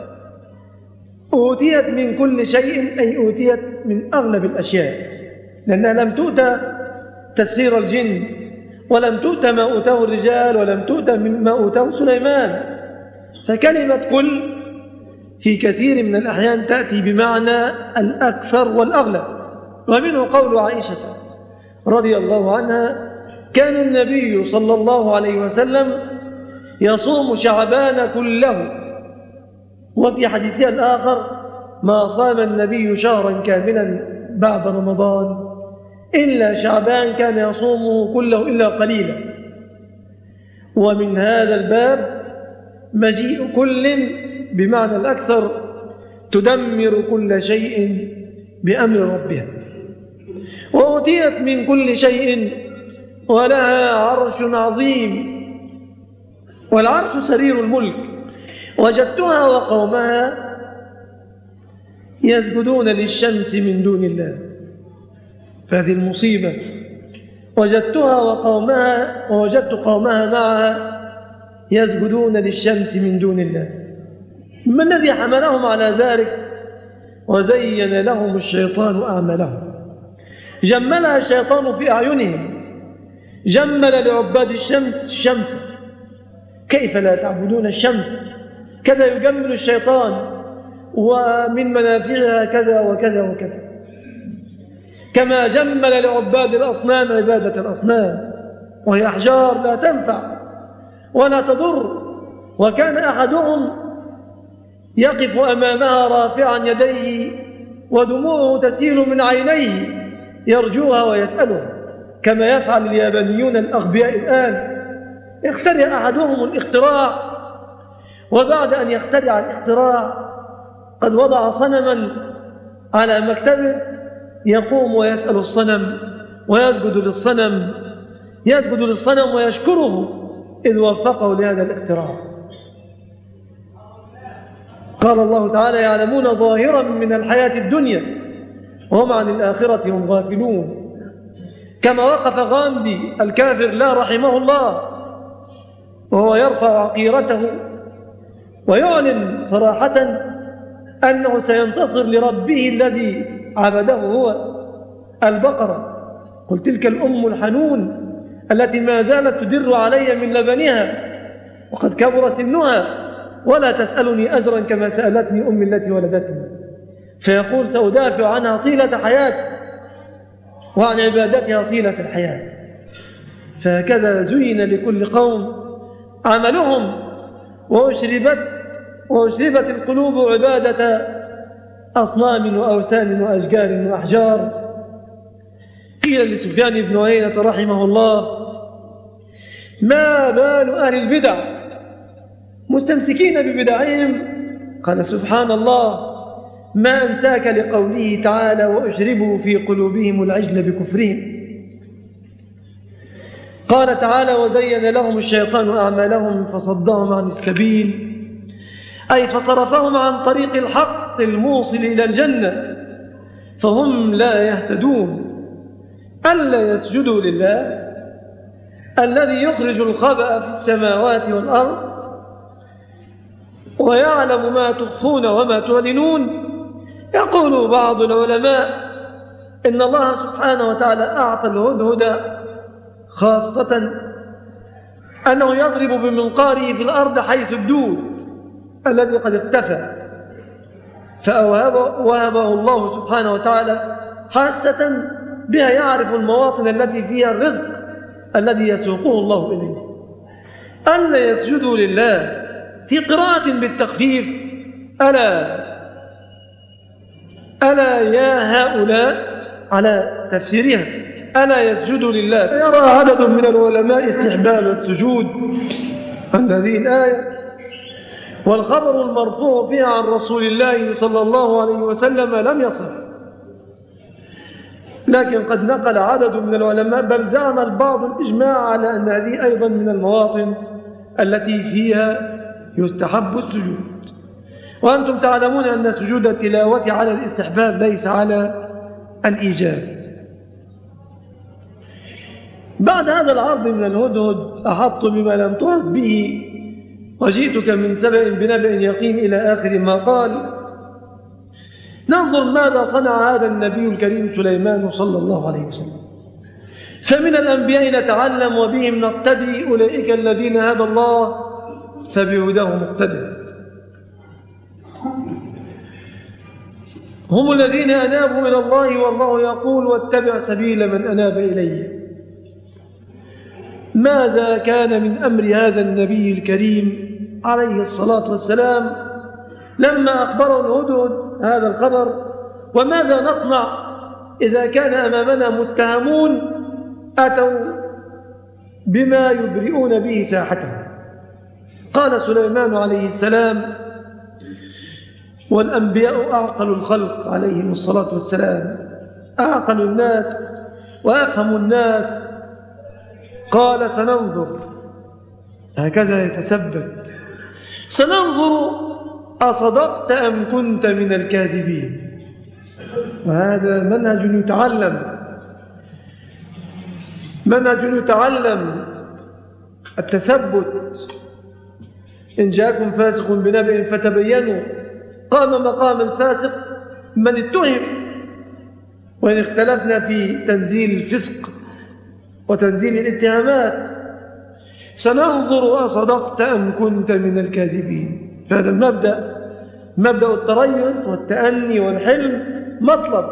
أوتيت من كل شيء أي أوتيت من أغلب الأشياء، لأنها لم تؤتى تسير الجن، ولم تؤتى ما أوتاه الرجال، ولم تؤتى مما أوتاه سليمان. فكلمة كل في كثير من الأحيان تأتي بمعنى الأكثر والأغلب. ومنه قول عائشة رضي الله عنها كان النبي صلى الله عليه وسلم يصوم شعبان كله، وفي حديثها الآخر ما صام النبي شهرا كاملا بعد رمضان إلا شعبان كان يصومه كله إلا قليلا. ومن هذا الباب مجيء كل بمعنى الأكثر تدمر كل شيء بأمر ربها. وأوتيت من كل شيء ولها عرش عظيم، والعرش سرير الملك. وجدتها وقومها يسجدون للشمس من دون الله، فهذه المصيبة. وجدتها وقومها ووجدت قومها معها يسجدون للشمس من دون الله. ما الذي حملهم على ذلك؟ وزين لهم الشيطان أعمالهم. جملها الشيطان في أعينهم، جمل لعباد الشمس شمسا. كيف لا تعبدون الشمس؟ كذا يجمل الشيطان، ومن منافعها كذا وكذا وكذا. كما جمل لعباد الأصنام عبادة الأصنام، وهي أحجار لا تنفع ولا تضر. وكان أحدهم يقف أمامها رافعا يديه ودموعه تسيل من عينيه يرجوها ويسألها، كما يفعل اليابانيون الأغبياء الآن. يخترع أحدهم الاختراع، وبعد أن يخترع الاختراع قد وضع صنما على مكتبه، يقوم ويسأل الصنم ويسجد للصنم، يسجد للصنم ويشكره إذ وفقه لهذا الاختراع. قال الله تعالى يعلمون ظاهرا من الحياة الدنيا وهم عن الآخرة هم غافلون. كما وقف غاندي الكافر لا رحمه الله وهو يرفع عقيرته ويعلن صراحة أنه سينتصر لربه الذي عبده هو البقرة، قل تلك الأم الحنون التي ما زالت تدر علي من لبنها وقد كبر سنها، ولا تسألني أجرا كما سألتني أمي التي ولدتني. فيقول سأدافع عنها طيلة حياتي وعن عبادتها طيلة الحياة. فهكذا زين لكل قوم عملهم، وأشربت القلوب عبادة أصنام وأوثان وأشجار وأحجار. قيل لسفيان بن عيينة رحمه الله: ما بال أهل البدع مستمسكين ببدعهم؟ قال: سبحان الله، ما أنساك لقوله تعالى: وأشربوا في قلوبهم العجل بكفرهم. قال تعالى: وزين لهم الشيطان أعمالهم فصدهم عن السبيل، أي فصرفهم عن طريق الحق الموصل إلى الجنة، فهم لا يهتدون. ألا يسجدوا لله الذي يخرج الخبأ في السماوات والأرض ويعلم ما تخفون وما تعلنون. يقول بعض العلماء إن الله سبحانه وتعالى أعطى الهدهد خاصة أنه يضرب بمنقاره في الأرض حيث الدود الذي قد اختفى، فوهبه الله سبحانه وتعالى حاسة بها يعرف المواطن التي فيها الرزق الذي يسوقه الله إليه. ألا يسجدوا لله في قراءة بالتخفيف: ألا يا هؤلاء، على تفسيرها ألا يسجدوا لله. يرى عدد من العلماء استحباب السجود عن هذه الآية، والخبر المرفوع فيها عن رسول الله صلى الله عليه وسلم لم يصح، لكن قد نقل عدد من العلماء بل زعم البعض الإجماع على أن هذه أيضا من المواطن التي فيها يستحب السجود. وأنتم تعلمون أن سجود التلاوة على الاستحباب ليس على الإيجاب. بعد هذا العرض من الهدهد أحط بما لم تحط به وجئتك من سبأ بنبأ يقين إلى آخر ما قال. ننظر ماذا صنع هذا النبي الكريم سليمان صلى الله عليه وسلم. فمن الأنبياء نتعلم وبهم نقتدي، أولئك الذين هدى الله فبهداه مقتدى. هم الذين أنابوا إلى الله، والله يقول: واتبع سبيل من أناب إليه. ماذا كان من أمر هذا النبي الكريم عليه الصلاة والسلام لما أخبره الهدهد هذا الخبر؟ وماذا نصنع إذا كان أمامنا متهمون أتوا بما يبرئون به ساحتهم؟ قال سليمان عليه السلام: والأنبياء أعقل الخلق عليهم الصلاة والسلام، أعقل الناس وأفهم الناس. قال: سننظر، هكذا يتثبت، سننظر أصدقت أم كنت من الكاذبين. وهذا منهج يتعلم التثبت. إن جاءكم فاسق بنبأ فتبينوا، قام مقام الفاسق من اتهم. وإن اختلفنا في تنزيل الفسق وتنزيل الاتهامات، سننظر أصدقت أم كنت من الكاذبين. فهذا مبدأ التريث والتأني والحلم مطلب.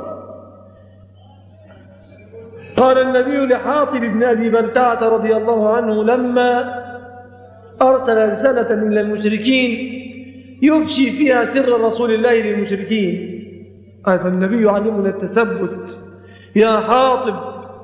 قال النبي لحاطب بن أبي بلتعة رضي الله عنه لما أرسل رسالة إلى المشركين يفشي فيها سر رسول الله للمشركين، قال: فالنبي علمنا التثبت. يا حاطب،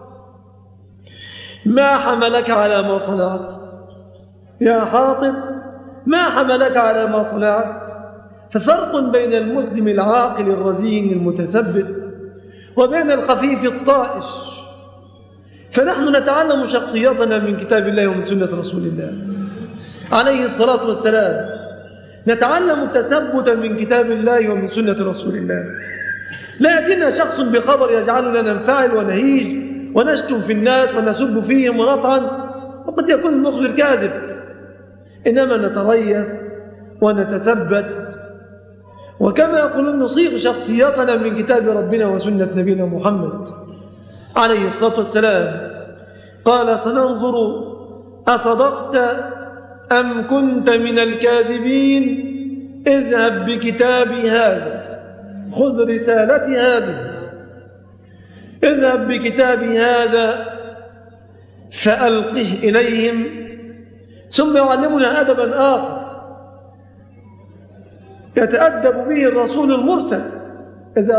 ما حملك على ما صنعت؟ يا حاطب، ما حملك على ما صنعت؟ ففرق بين المسلم العاقل الرزين المتثبت وبين الخفيف الطائش. فنحن نتعلم شخصيتنا من كتاب الله ومن سنة رسول الله عليه الصلاة والسلام. نتعلم التثبت من كتاب الله ومن سنة رسول الله. لا يأتينا شخص بخبر يجعلنا ننفعل ونهيج ونشتم في الناس ونسب فيهم ونطعن، وقد يكون المخبر كاذب. إنما نتريث ونتثبت، وكما يقولون نصيغ شخصيتنا من كتاب ربنا وسنة نبينا محمد عليه الصلاة والسلام قال سننظر أصدقت أم كنت من الكاذبين اذهب بكتابي هذا خذ رسالتي هذه اذهب بكتابي هذا فألقه إليهم. ثم يعلمنا أدبا آخر يتأدب به الرسول المرسل. إذا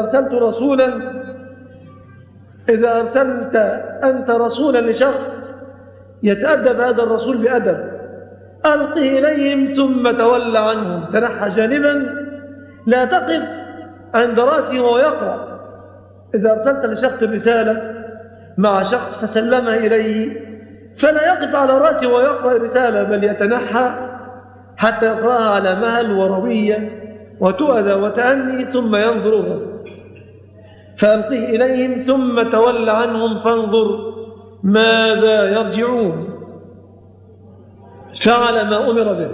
أرسلت أنت رسولا لشخص يتأدب هذا الرسول بأدب. ألقه إليهم ثم تولى عنهم، تنحى جانبا، لا تقف عند رأسه وهو يقرأ. إذا أرسلت لشخص الرسالة مع شخص فسلمها إليه فلا يقف على رأسه ويقرأ الرسالة، بل يتنحى حتى يقرأها على مهل وروية وتؤذى وتأني ثم ينظرها. فألقه إليهم ثم تولى عنهم فانظر ماذا يرجعون. فعل ما أمر به،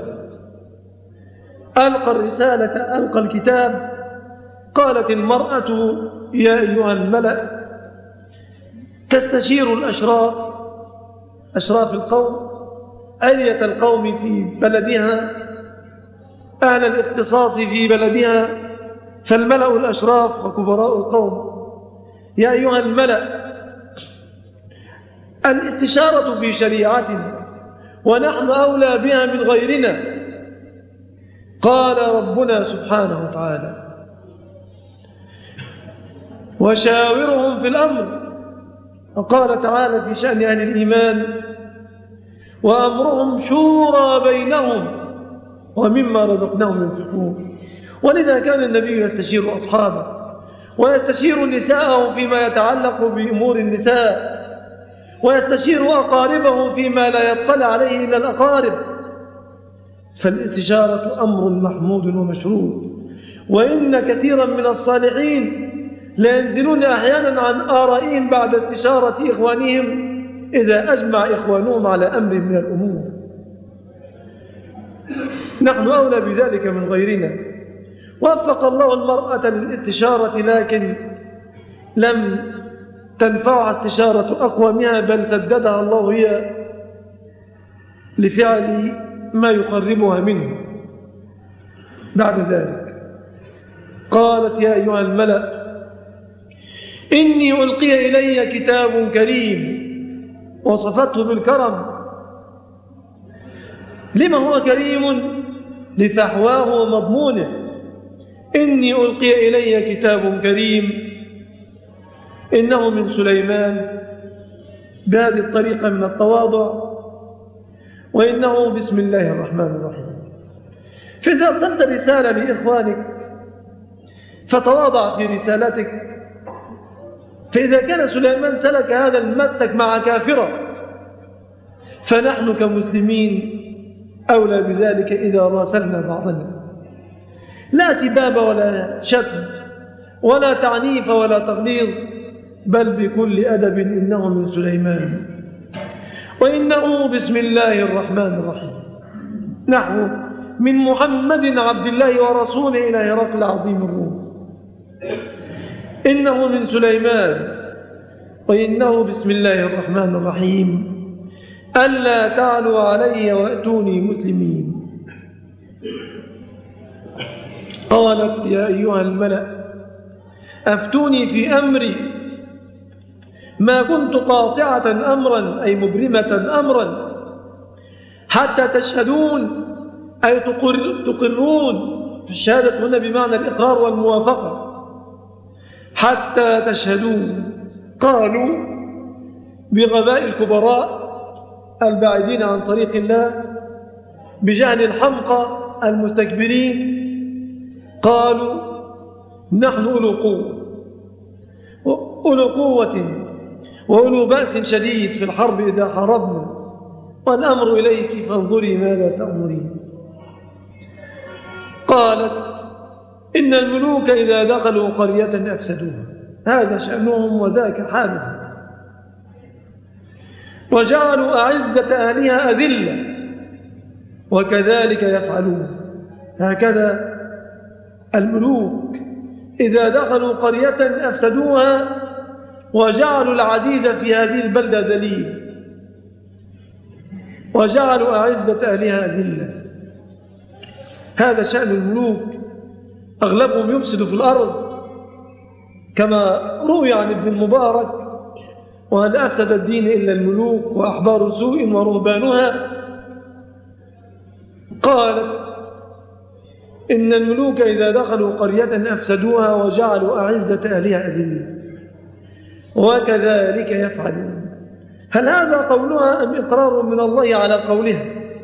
ألقى الرسالة، ألقى الكتاب. قالت المرأة يا أيها الملأ، تستشير أشراف القوم، علية القوم في بلدها، أهل الاختصاص في بلدها، فالملأ الأشراف وكبراء القوم. يا أيها الملأ، الاستشارة في شريعتنا ونحن أولى بها من غيرنا. قال ربنا سبحانه وتعالى وشاورهم في الأمر. وقال تعالى في شأن أهل الإيمان وأمرهم شورى بينهم ومما رزقناهم ينفقون. ولذا كان النبي يستشير أصحابه ويستشير نساءه فيما يتعلق بأمور النساء، ويستشير أقاربه فيما لا يطلع عليه إلا الأقارب. فالاستشارة أمر محمود ومشروع. وإن كثيرا من الصالحين لا ينزلون أحيانا عن آرائهم بعد استشارة إخوانهم إذا أجمع إخوانهم على أمر من الأمور. نحن أولى بذلك من غيرنا. وفق الله المرأة للاستشارة، لكن لم تنفعها استشارة أقوامها، بل سددها الله هي لفعل ما يقربها منه. بعد ذلك قالت يا أيها الملأ إني ألقي إلي كتاب كريم، وصفته بالكرم. لما هو كريم؟ لفحواه ومضمونه. إني ألقي إلي كتاب كريم إنه من سليمان، بهذه الطريقة من التواضع، وإنه بسم الله الرحمن الرحيم. فإذا أرسلت رسالة لإخوانك فتواضع في رسالتك. فإذا كان سليمان سلك هذا المسلك مع كافرة، فنحن كمسلمين أولى بذلك إذا راسلنا بعضنا. لا سباب ولا شتم ولا تعنيف ولا تغليظ، بل بكل أدب. إنه من سليمان وإنه بسم الله الرحمن الرحيم، نحو من محمد عبد الله ورسوله إلى هرقل عظيم الروم. إنه من سليمان وإنه بسم الله الرحمن الرحيم ألا تعلوا علي وأتوني مسلمين. قالت يا أيها الملأ أفتوني في أمري ما كنت قاطعة أمرا، أي مبرمة أمرا، حتى تشهدون، أي تقرون. في الشهادة هنا بمعنى الإقرار والموافقة. حتى تشهدون. قالوا بغباء الكبراء البعيدين عن طريق الله، بجهل الحمقى المستكبرين. قالوا نحن أولو قوة وأولو بأس شديد في الحرب إذا حاربنا، والأمر إليك فانظري ماذا تأمرين. قالت إن الملوك إذا دخلوا قرية أفسدوها، هذا شأنهم وذاك حالهم، وجعلوا أعزة أهلها أذلة، وكذلك يفعلون. هكذا الملوك إذا دخلوا قرية أفسدوها وجعلوا العزيز في هذه البلدة ذليل وجعلوا أعزة أهلها ذلة. هذا شأن الملوك، أغلبهم يفسد في الأرض، كما روي عن ابن المبارك: وهل أفسد الدين إلا الملوك وأحبار سوء ورهبانها. قالت: إن الملوك إذا دخلوا قرية أفسدوها وجعلوا أعزة أهلها أذلة وكذلك يفعلون. هل هذا قولها أم إقرار من الله على قولها؟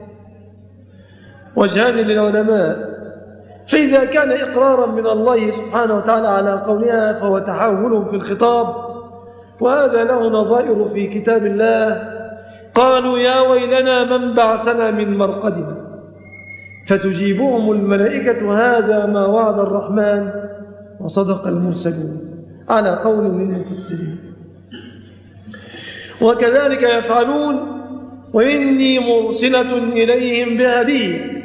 وجهان للعلماء. فإذا كان إقرارا من الله سبحانه وتعالى على قولها فهو تحول في الخطاب، وهذا له نظائر في كتاب الله. قالوا: يا ويلنا من بعثنا من مرقدنا، فتجيبهم الملائكة: هذا ما وعد الرحمن وصدق المرسلون، على قول من المفسرين. وكذلك يفعلون: وإني مرسلة إليهم بهدية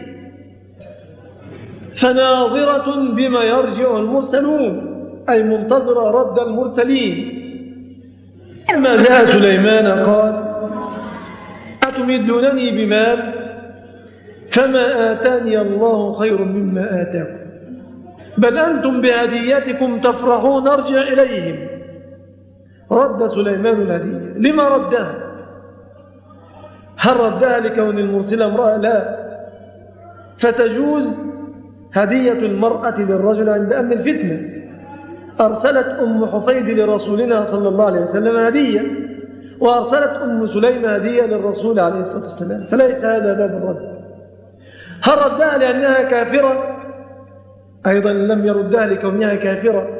فناظرة بما يرجع المرسلون، أي منتظرة رد المرسلين. لما جاء سليمان قال: أتمدونني بمال فما آتاني الله خير مما آتاكم بل أنتم بهديتكم تفرحون. ارجع إليهم. رد سليمان الهدية. لما ردها؟ هل ردها لكون المرسلة امرأة؟ لا. فتجوز هدية المرأة للرجل عند أمن الفتنة. أرسلت أم حفيد لرسولنا صلى الله عليه وسلم هدية، وأرسلت أم سليم هدية للرسول عليه الصلاة والسلام، فليس هذا باب الرد. هل ردها لأنها كافرة؟ أيضا لم يردها لكونها كافرة،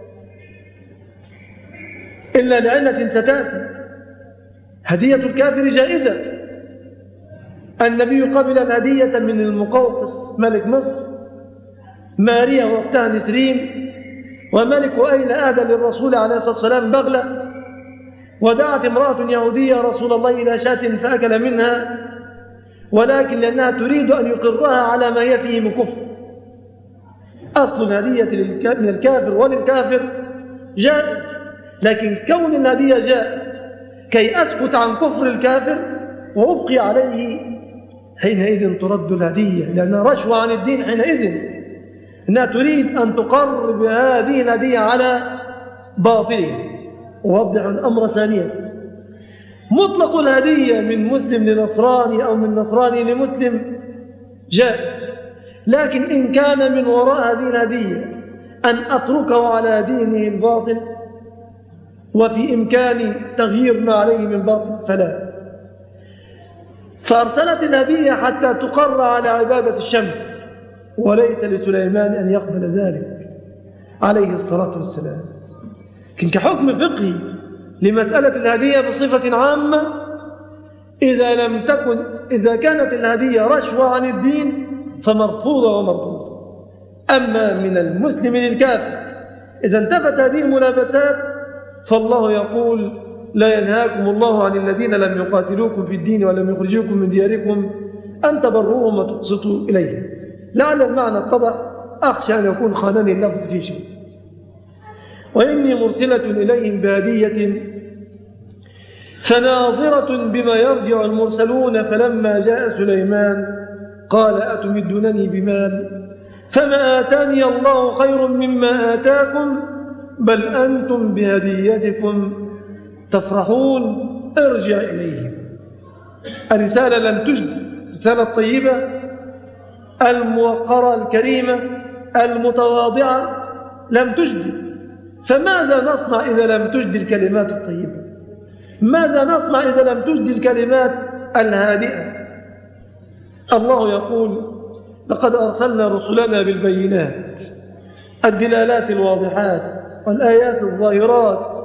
إلا لعلة ستأتي. هدية الكافر جائزة. النبي قبل الهدية من المقوقس ملك مصر، ماريا وأختها نسرين، وملك أيل أهدى للرسول عليه الصلاة والسلام بغلة، ودعت امرأة يهودية رسول الله إلى شاة فأكل منها، ولكن لأنها تريد أن يقرها على ما هي فيه من كفر. أصل الهدية من الكافر وللكافر جائز، لكن كون الهدية جائز كي أسكت عن كفر الكافر وأبقي عليه، حينئذ ترد الهدية، لأنها رشوة عن الدين. حينئذ أنها تريد أن تقر بهذه الهدية على باطله. أوضح الأمر ثانيا: مطلق الهدية من مسلم لنصراني أو من نصراني لمسلم جائز، لكن إن كان من وراء هذه الهدية أن أتركه على دينه الباطل وفي إمكاني تغيير ما عليه من باطل فلا. فأرسلت الهدية حتى تقر على عبادة الشمس، وليس لسليمان أن يقبل ذلك عليه الصلاة والسلام. لكن كحكم فقهي لمسألة الهدية بصفة عامة، إذا كانت الهدية رشوة عن الدين فمرفوضة ومرفوضة. أما من المسلم للكافر إذا انتفت هذه الملابسات فالله يقول: لا ينهاكم الله عن الذين لم يقاتلوكم في الدين ولم يخرجوكم من دياركم أن تبروهم وتقسطوا إليهم. لعل المعنى اتضح، أخشى أن يكون خانني اللفظ في شيء. وإني مرسلة إليهم بهدية فناظرة بما يرجع المرسلون. فلما جاء سليمان قال: أتمدونني بمال فما آتاني الله خير مما آتاكم بل أنتم بهديتكم تفرحون. ارجع إليهم. الرسالة لم تجد، رسالة طيبة الموقرة الكريمة المتواضعة لم تجد. فماذا نصنع إذا لم تجد الكلمات الطيبة؟ ماذا نصنع إذا لم تجد الكلمات الهادئة؟ الله يقول: لقد أرسلنا رسلنا بالبينات، الدلالات الواضحات والآيات الظاهرات.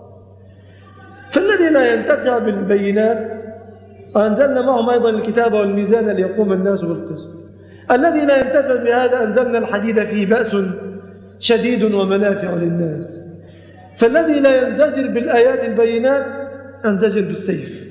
فالذي لا ينتفع بالبينات أنزلنا معهم أيضا الكتاب والميزان ليقوم الناس بالقسط. الذي لا ينتفع بهذا أنزلنا الحديد فيه بأس شديد ومنافع للناس. فالذي لا ينزجر بالآيات البينات أنزجر بالسيف.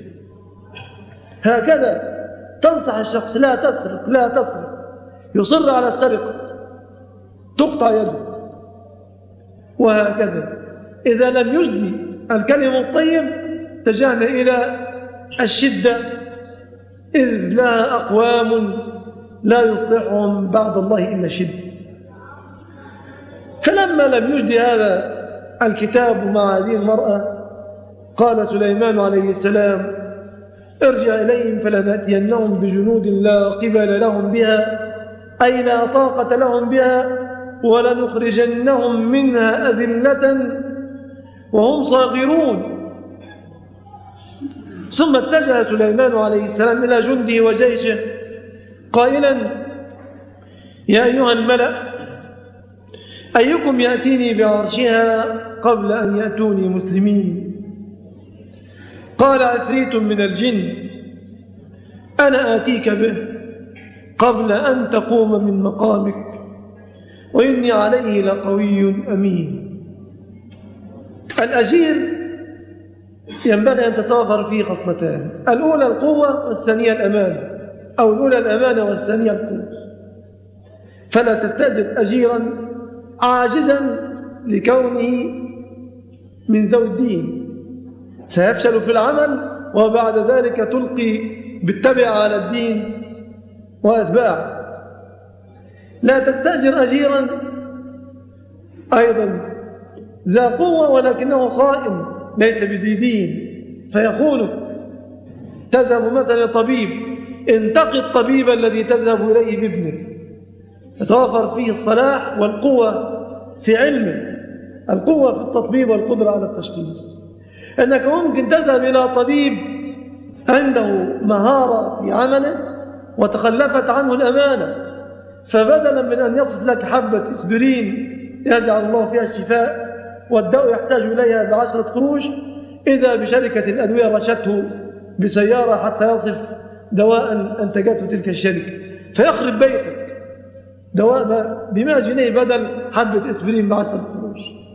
هكذا تنصح الشخص: لا تسرق، لا تسرق، يصر على السرقة تقطع يده. وهكذا إذا لم يجدي الكلم الطيب اتجهنا إلى الشدة، إذ لا أقوام لا يصلحهم بعد الله إلا شدة. فلما لم يجد هذا الكتاب مع هذه المرأة قال سليمان عليه السلام: ارجع إليهم فلنأتينهم بجنود لا قبل لهم بها، أي لا طاقة لهم بها، ولنخرجنهم منها أذلة وهم صاغرون. ثم اتجه سليمان عليه السلام إلى جنده وجيشه قائلا: يا أيها الملأ، أيكم يأتيني بعرشها قبل أن يأتوني مسلمين؟ قال عفريت من الجن: أنا آتيك به قبل أن تقوم من مقامك وإني عليه لقوي أمين. الأجير ينبغي أن تتوافر فيه خصلتان: الأولى القوة والثانية الأمانة، أو الأولى الأمانة والثانية القوة. فلا تستأجر أجيرا عاجزا لكونه من ذوي الدين، سيفشل في العمل وبعد ذلك تلقي بالتبع على الدين وأتباعه. لا تستأجر أجيرا أيضا ذا قوة ولكنه خائن ليس بذي دين فيخونك. تذهب مثلا طبيب، انتقي الطبيب الذي تذهب إليه بابنك، يتوافر فيه الصلاح والقوة في علمه، القوة في التطبيب والقدرة على التشخيص. أنك ممكن تذهب إلى طبيب عنده مهارة في عمله وتخلفت عنه الأمانة، فبدلا من أن يصف لك حبة إسبرين يجعل الله فيها الشفاء والدواء يحتاج إليها ب10 قروش، إذا بشركة الأدوية رشته بسيارة حتى يصف دواء أنتجته تلك الشركة فيخرب بيتك، دواء ب100 جنيه بدل حبة إسبرين ب10 قروش.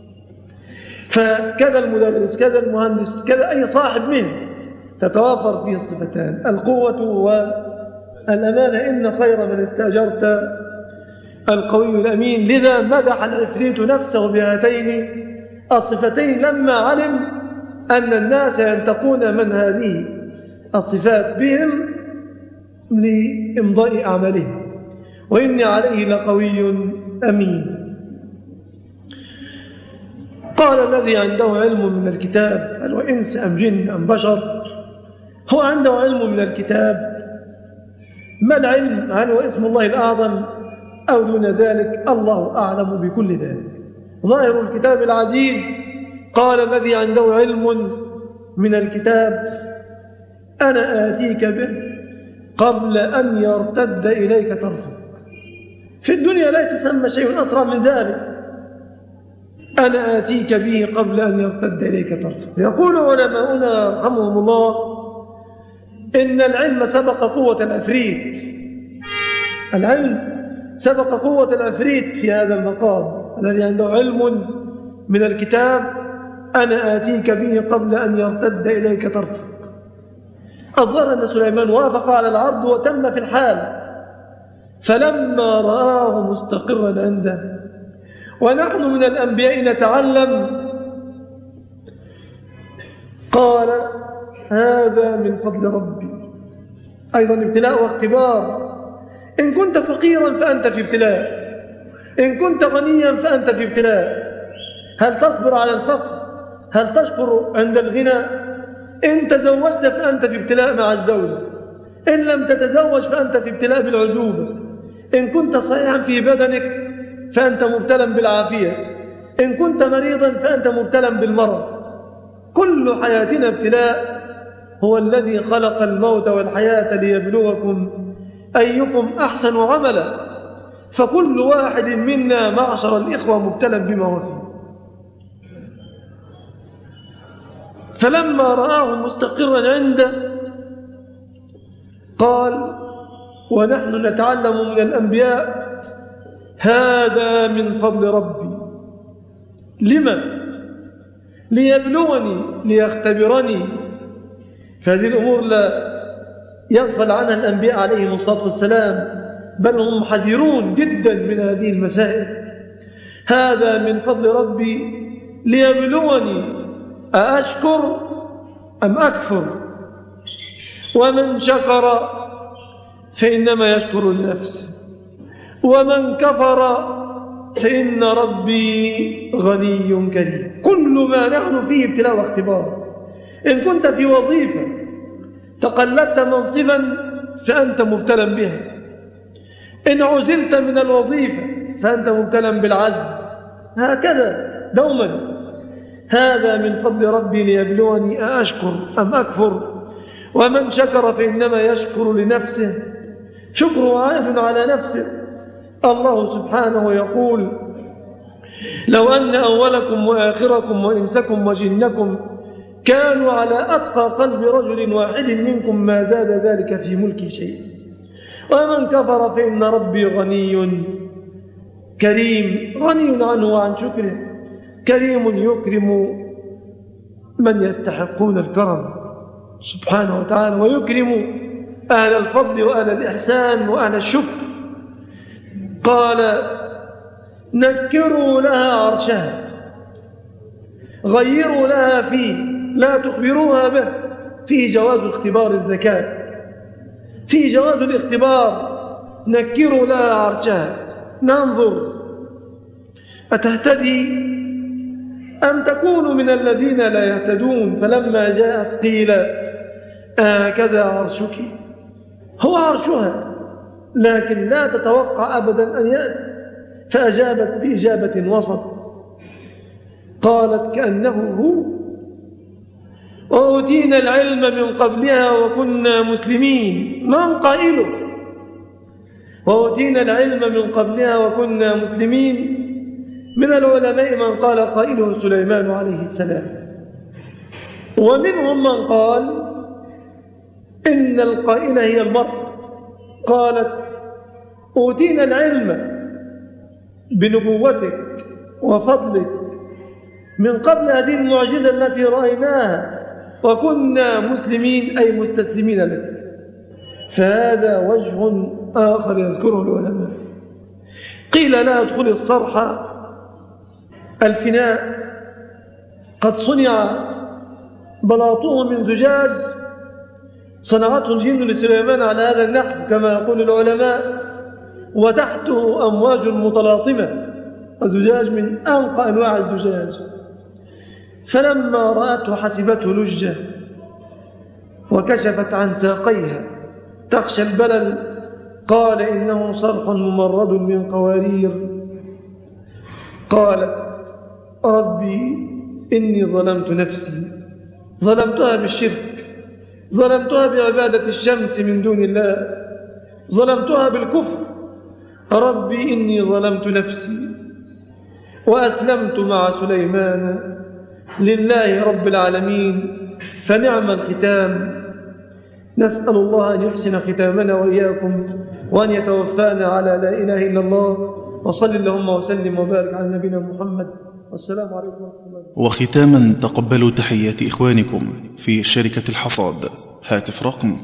فكذا المدرس، كذا المهندس، كذا أي صاحب منه تتوافر فيه الصفتان: القوة والأمانة. إن خير من استأجرت القوي الأمين. لذا مدح العفريت نفسه بهاتين الصفتين لما علم أن الناس ينتقون من هذه الصفات بهم لإمضاء أعمالهم. وإني عليه لقوي أمين. قال الذي عنده علم من الكتاب، هل هو إنس أم جن أم بشر؟ هو عنده علم من الكتاب. ما العلم؟ هل هو اسم الله الأعظم أو دون ذلك؟ الله أعلم بكل ذلك. ظاهر الكتاب العزيز قال الذي عنده علم من الكتاب: أنا آتيك به قبل أن يرتد إليك طرفك. في الدنيا ليس ثم شيء أسرع من ذلك. أنا آتيك به قبل أن يرتد إليك طرفك. يقول علماؤنا رحمهم الله إن العلم سبق قوة العفريت. العلم سبق قوة العفريت في هذا المقام. الذي عنده علم من الكتاب أنا آتيك به قبل أن يرتد إليك طرفك. الظاهر أن سليمان وافق على العرض وتم في الحال. فلما رآه مستقرا عنده، ونحن من الأنبياء نتعلم، قال: هذا من فضل ربي. أيضا ابتلاء واختبار. إن كنت فقيرا فأنت في ابتلاء، إن كنت غنيا فأنت في ابتلاء. هل تصبر على الفقر؟ هل تشكر عند الغنى؟ إن تزوجت فأنت في ابتلاء مع الزوجة، إن لم تتزوج فأنت في ابتلاء بالعزوبة. إن كنت صحيحا في بدنك فأنت مبتلى بالعافية، إن كنت مريضا فأنت مبتلى بالمرض. كل حياتنا ابتلاء. هو الذي خلق الموت والحياة ليبلوكم أيكم أحسن عملا. فكل واحد منا معشر الإخوة مبتلى بما هو فيه. فلما رآه مستقرا عنده قال: ونحن نتعلم من الأنبياء هذا من فضل ربي. لما؟ ليبلوني، ليختبرني. فهذه الأمور لا يغفل عنها الأنبياء عليهم الصلاة والسلام، بل هم حذرون جدا من هذه المسائل. هذا من فضل ربي ليبلوني أأشكر أم أكفر؟ ومن شكر فإنما يشكر لنفسه، ومن كفر فإن ربي غني كريم. كل ما نحن فيه ابتلاء واختبار. إن كنت في وظيفة تقلدت منصبا فأنت مبتلا بها، إن عزلت من الوظيفة فأنت مبتلا بالعزل، هكذا دوما. هذا من فضل ربي ليبلوني أأشكر أم أكفر، ومن شكر فإنما يشكر لنفسه، شكره عائد على نفسه. الله سبحانه يقول: لو أن أولكم وآخركم وإنسكم وجنكم كانوا على أتقى قلب رجل واحد منكم ما زاد ذلك في ملكي شيء. ومن كفر فإن ربي غني كريم، غني عنه وعن شكره، كريم يكرم من يستحقون الكرم سبحانه وتعالى، ويكرم أهل الفضل وأهل الإحسان وأهل الشكر. قال: نكروا لها عرشها، غيروا لها فيه، لا تخبروها به. فيه جواز اختبار الذكاء، فيه جواز الاختبار. نكروا لها عرشها، ننظر أتهتدي أم تكون من الذين لا يهتدون. فلما جاءت قيل: هكذا عرشك. هو عرشها، لكن لا تتوقع أبدا أن يأتي. فأجابت بإجابة وسط، قالت: كأنه هو، وأوتينا العلم من قبلها وكنا مسلمين. من قائله؟ وأوتينا العلم من قبلها وكنا مسلمين. من العلماء من قال قائله سليمان عليه السلام، ومنهم من قال إن القائلة هي المرأة. قالت: أوتينا العلم بنبوتك وفضلك من قبل هذه المعجزة التي رأيناها وكنا مسلمين، أي مستسلمين لك. فهذا وجه آخر يذكره العلماء. قيل لا ادخل الصرح، الفناء قد صنع بلاطه من زجاج، صنعته الجن لسليمان على هذا النحو كما يقول العلماء، وتحته أمواج متلاطمة، الزجاج من أنقى أنواع الزجاج. فلما رأته حسبته لجة وكشفت عن ساقيها تخشى البلل، قال: إنه صرح ممرد من قوارير. قالت: ربي إني ظلمت نفسي، ظلمتها بالشرك، ظلمتها بعبادة الشمس من دون الله، ظلمتها بالكفر. ربي إني ظلمت نفسي وأسلمت مع سليمان لله رب العالمين. فنعم الختام. نسأل الله أن يحسن ختامنا وإياكم، وأن يتوفانا على لا إله إلا الله. وصل اللهم وسلم وبارك على نبينا محمد، والسلام عليكم ورحمة الله. وختاما تقبلوا تحيات إخوانكم في شركة الحصاد. هاتف رقم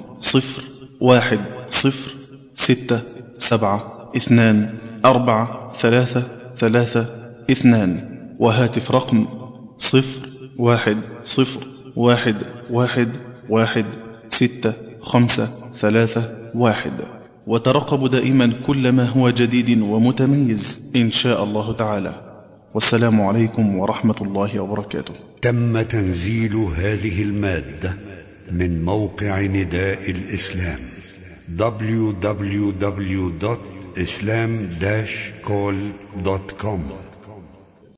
0106724332، وهاتف رقم 0101116531. وترقبوا دائما كل ما هو جديد ومتميز إن شاء الله تعالى. والسلام عليكم ورحمة الله وبركاته. تم تنزيل هذه المادة من موقع نداء الإسلام www.islam-call.com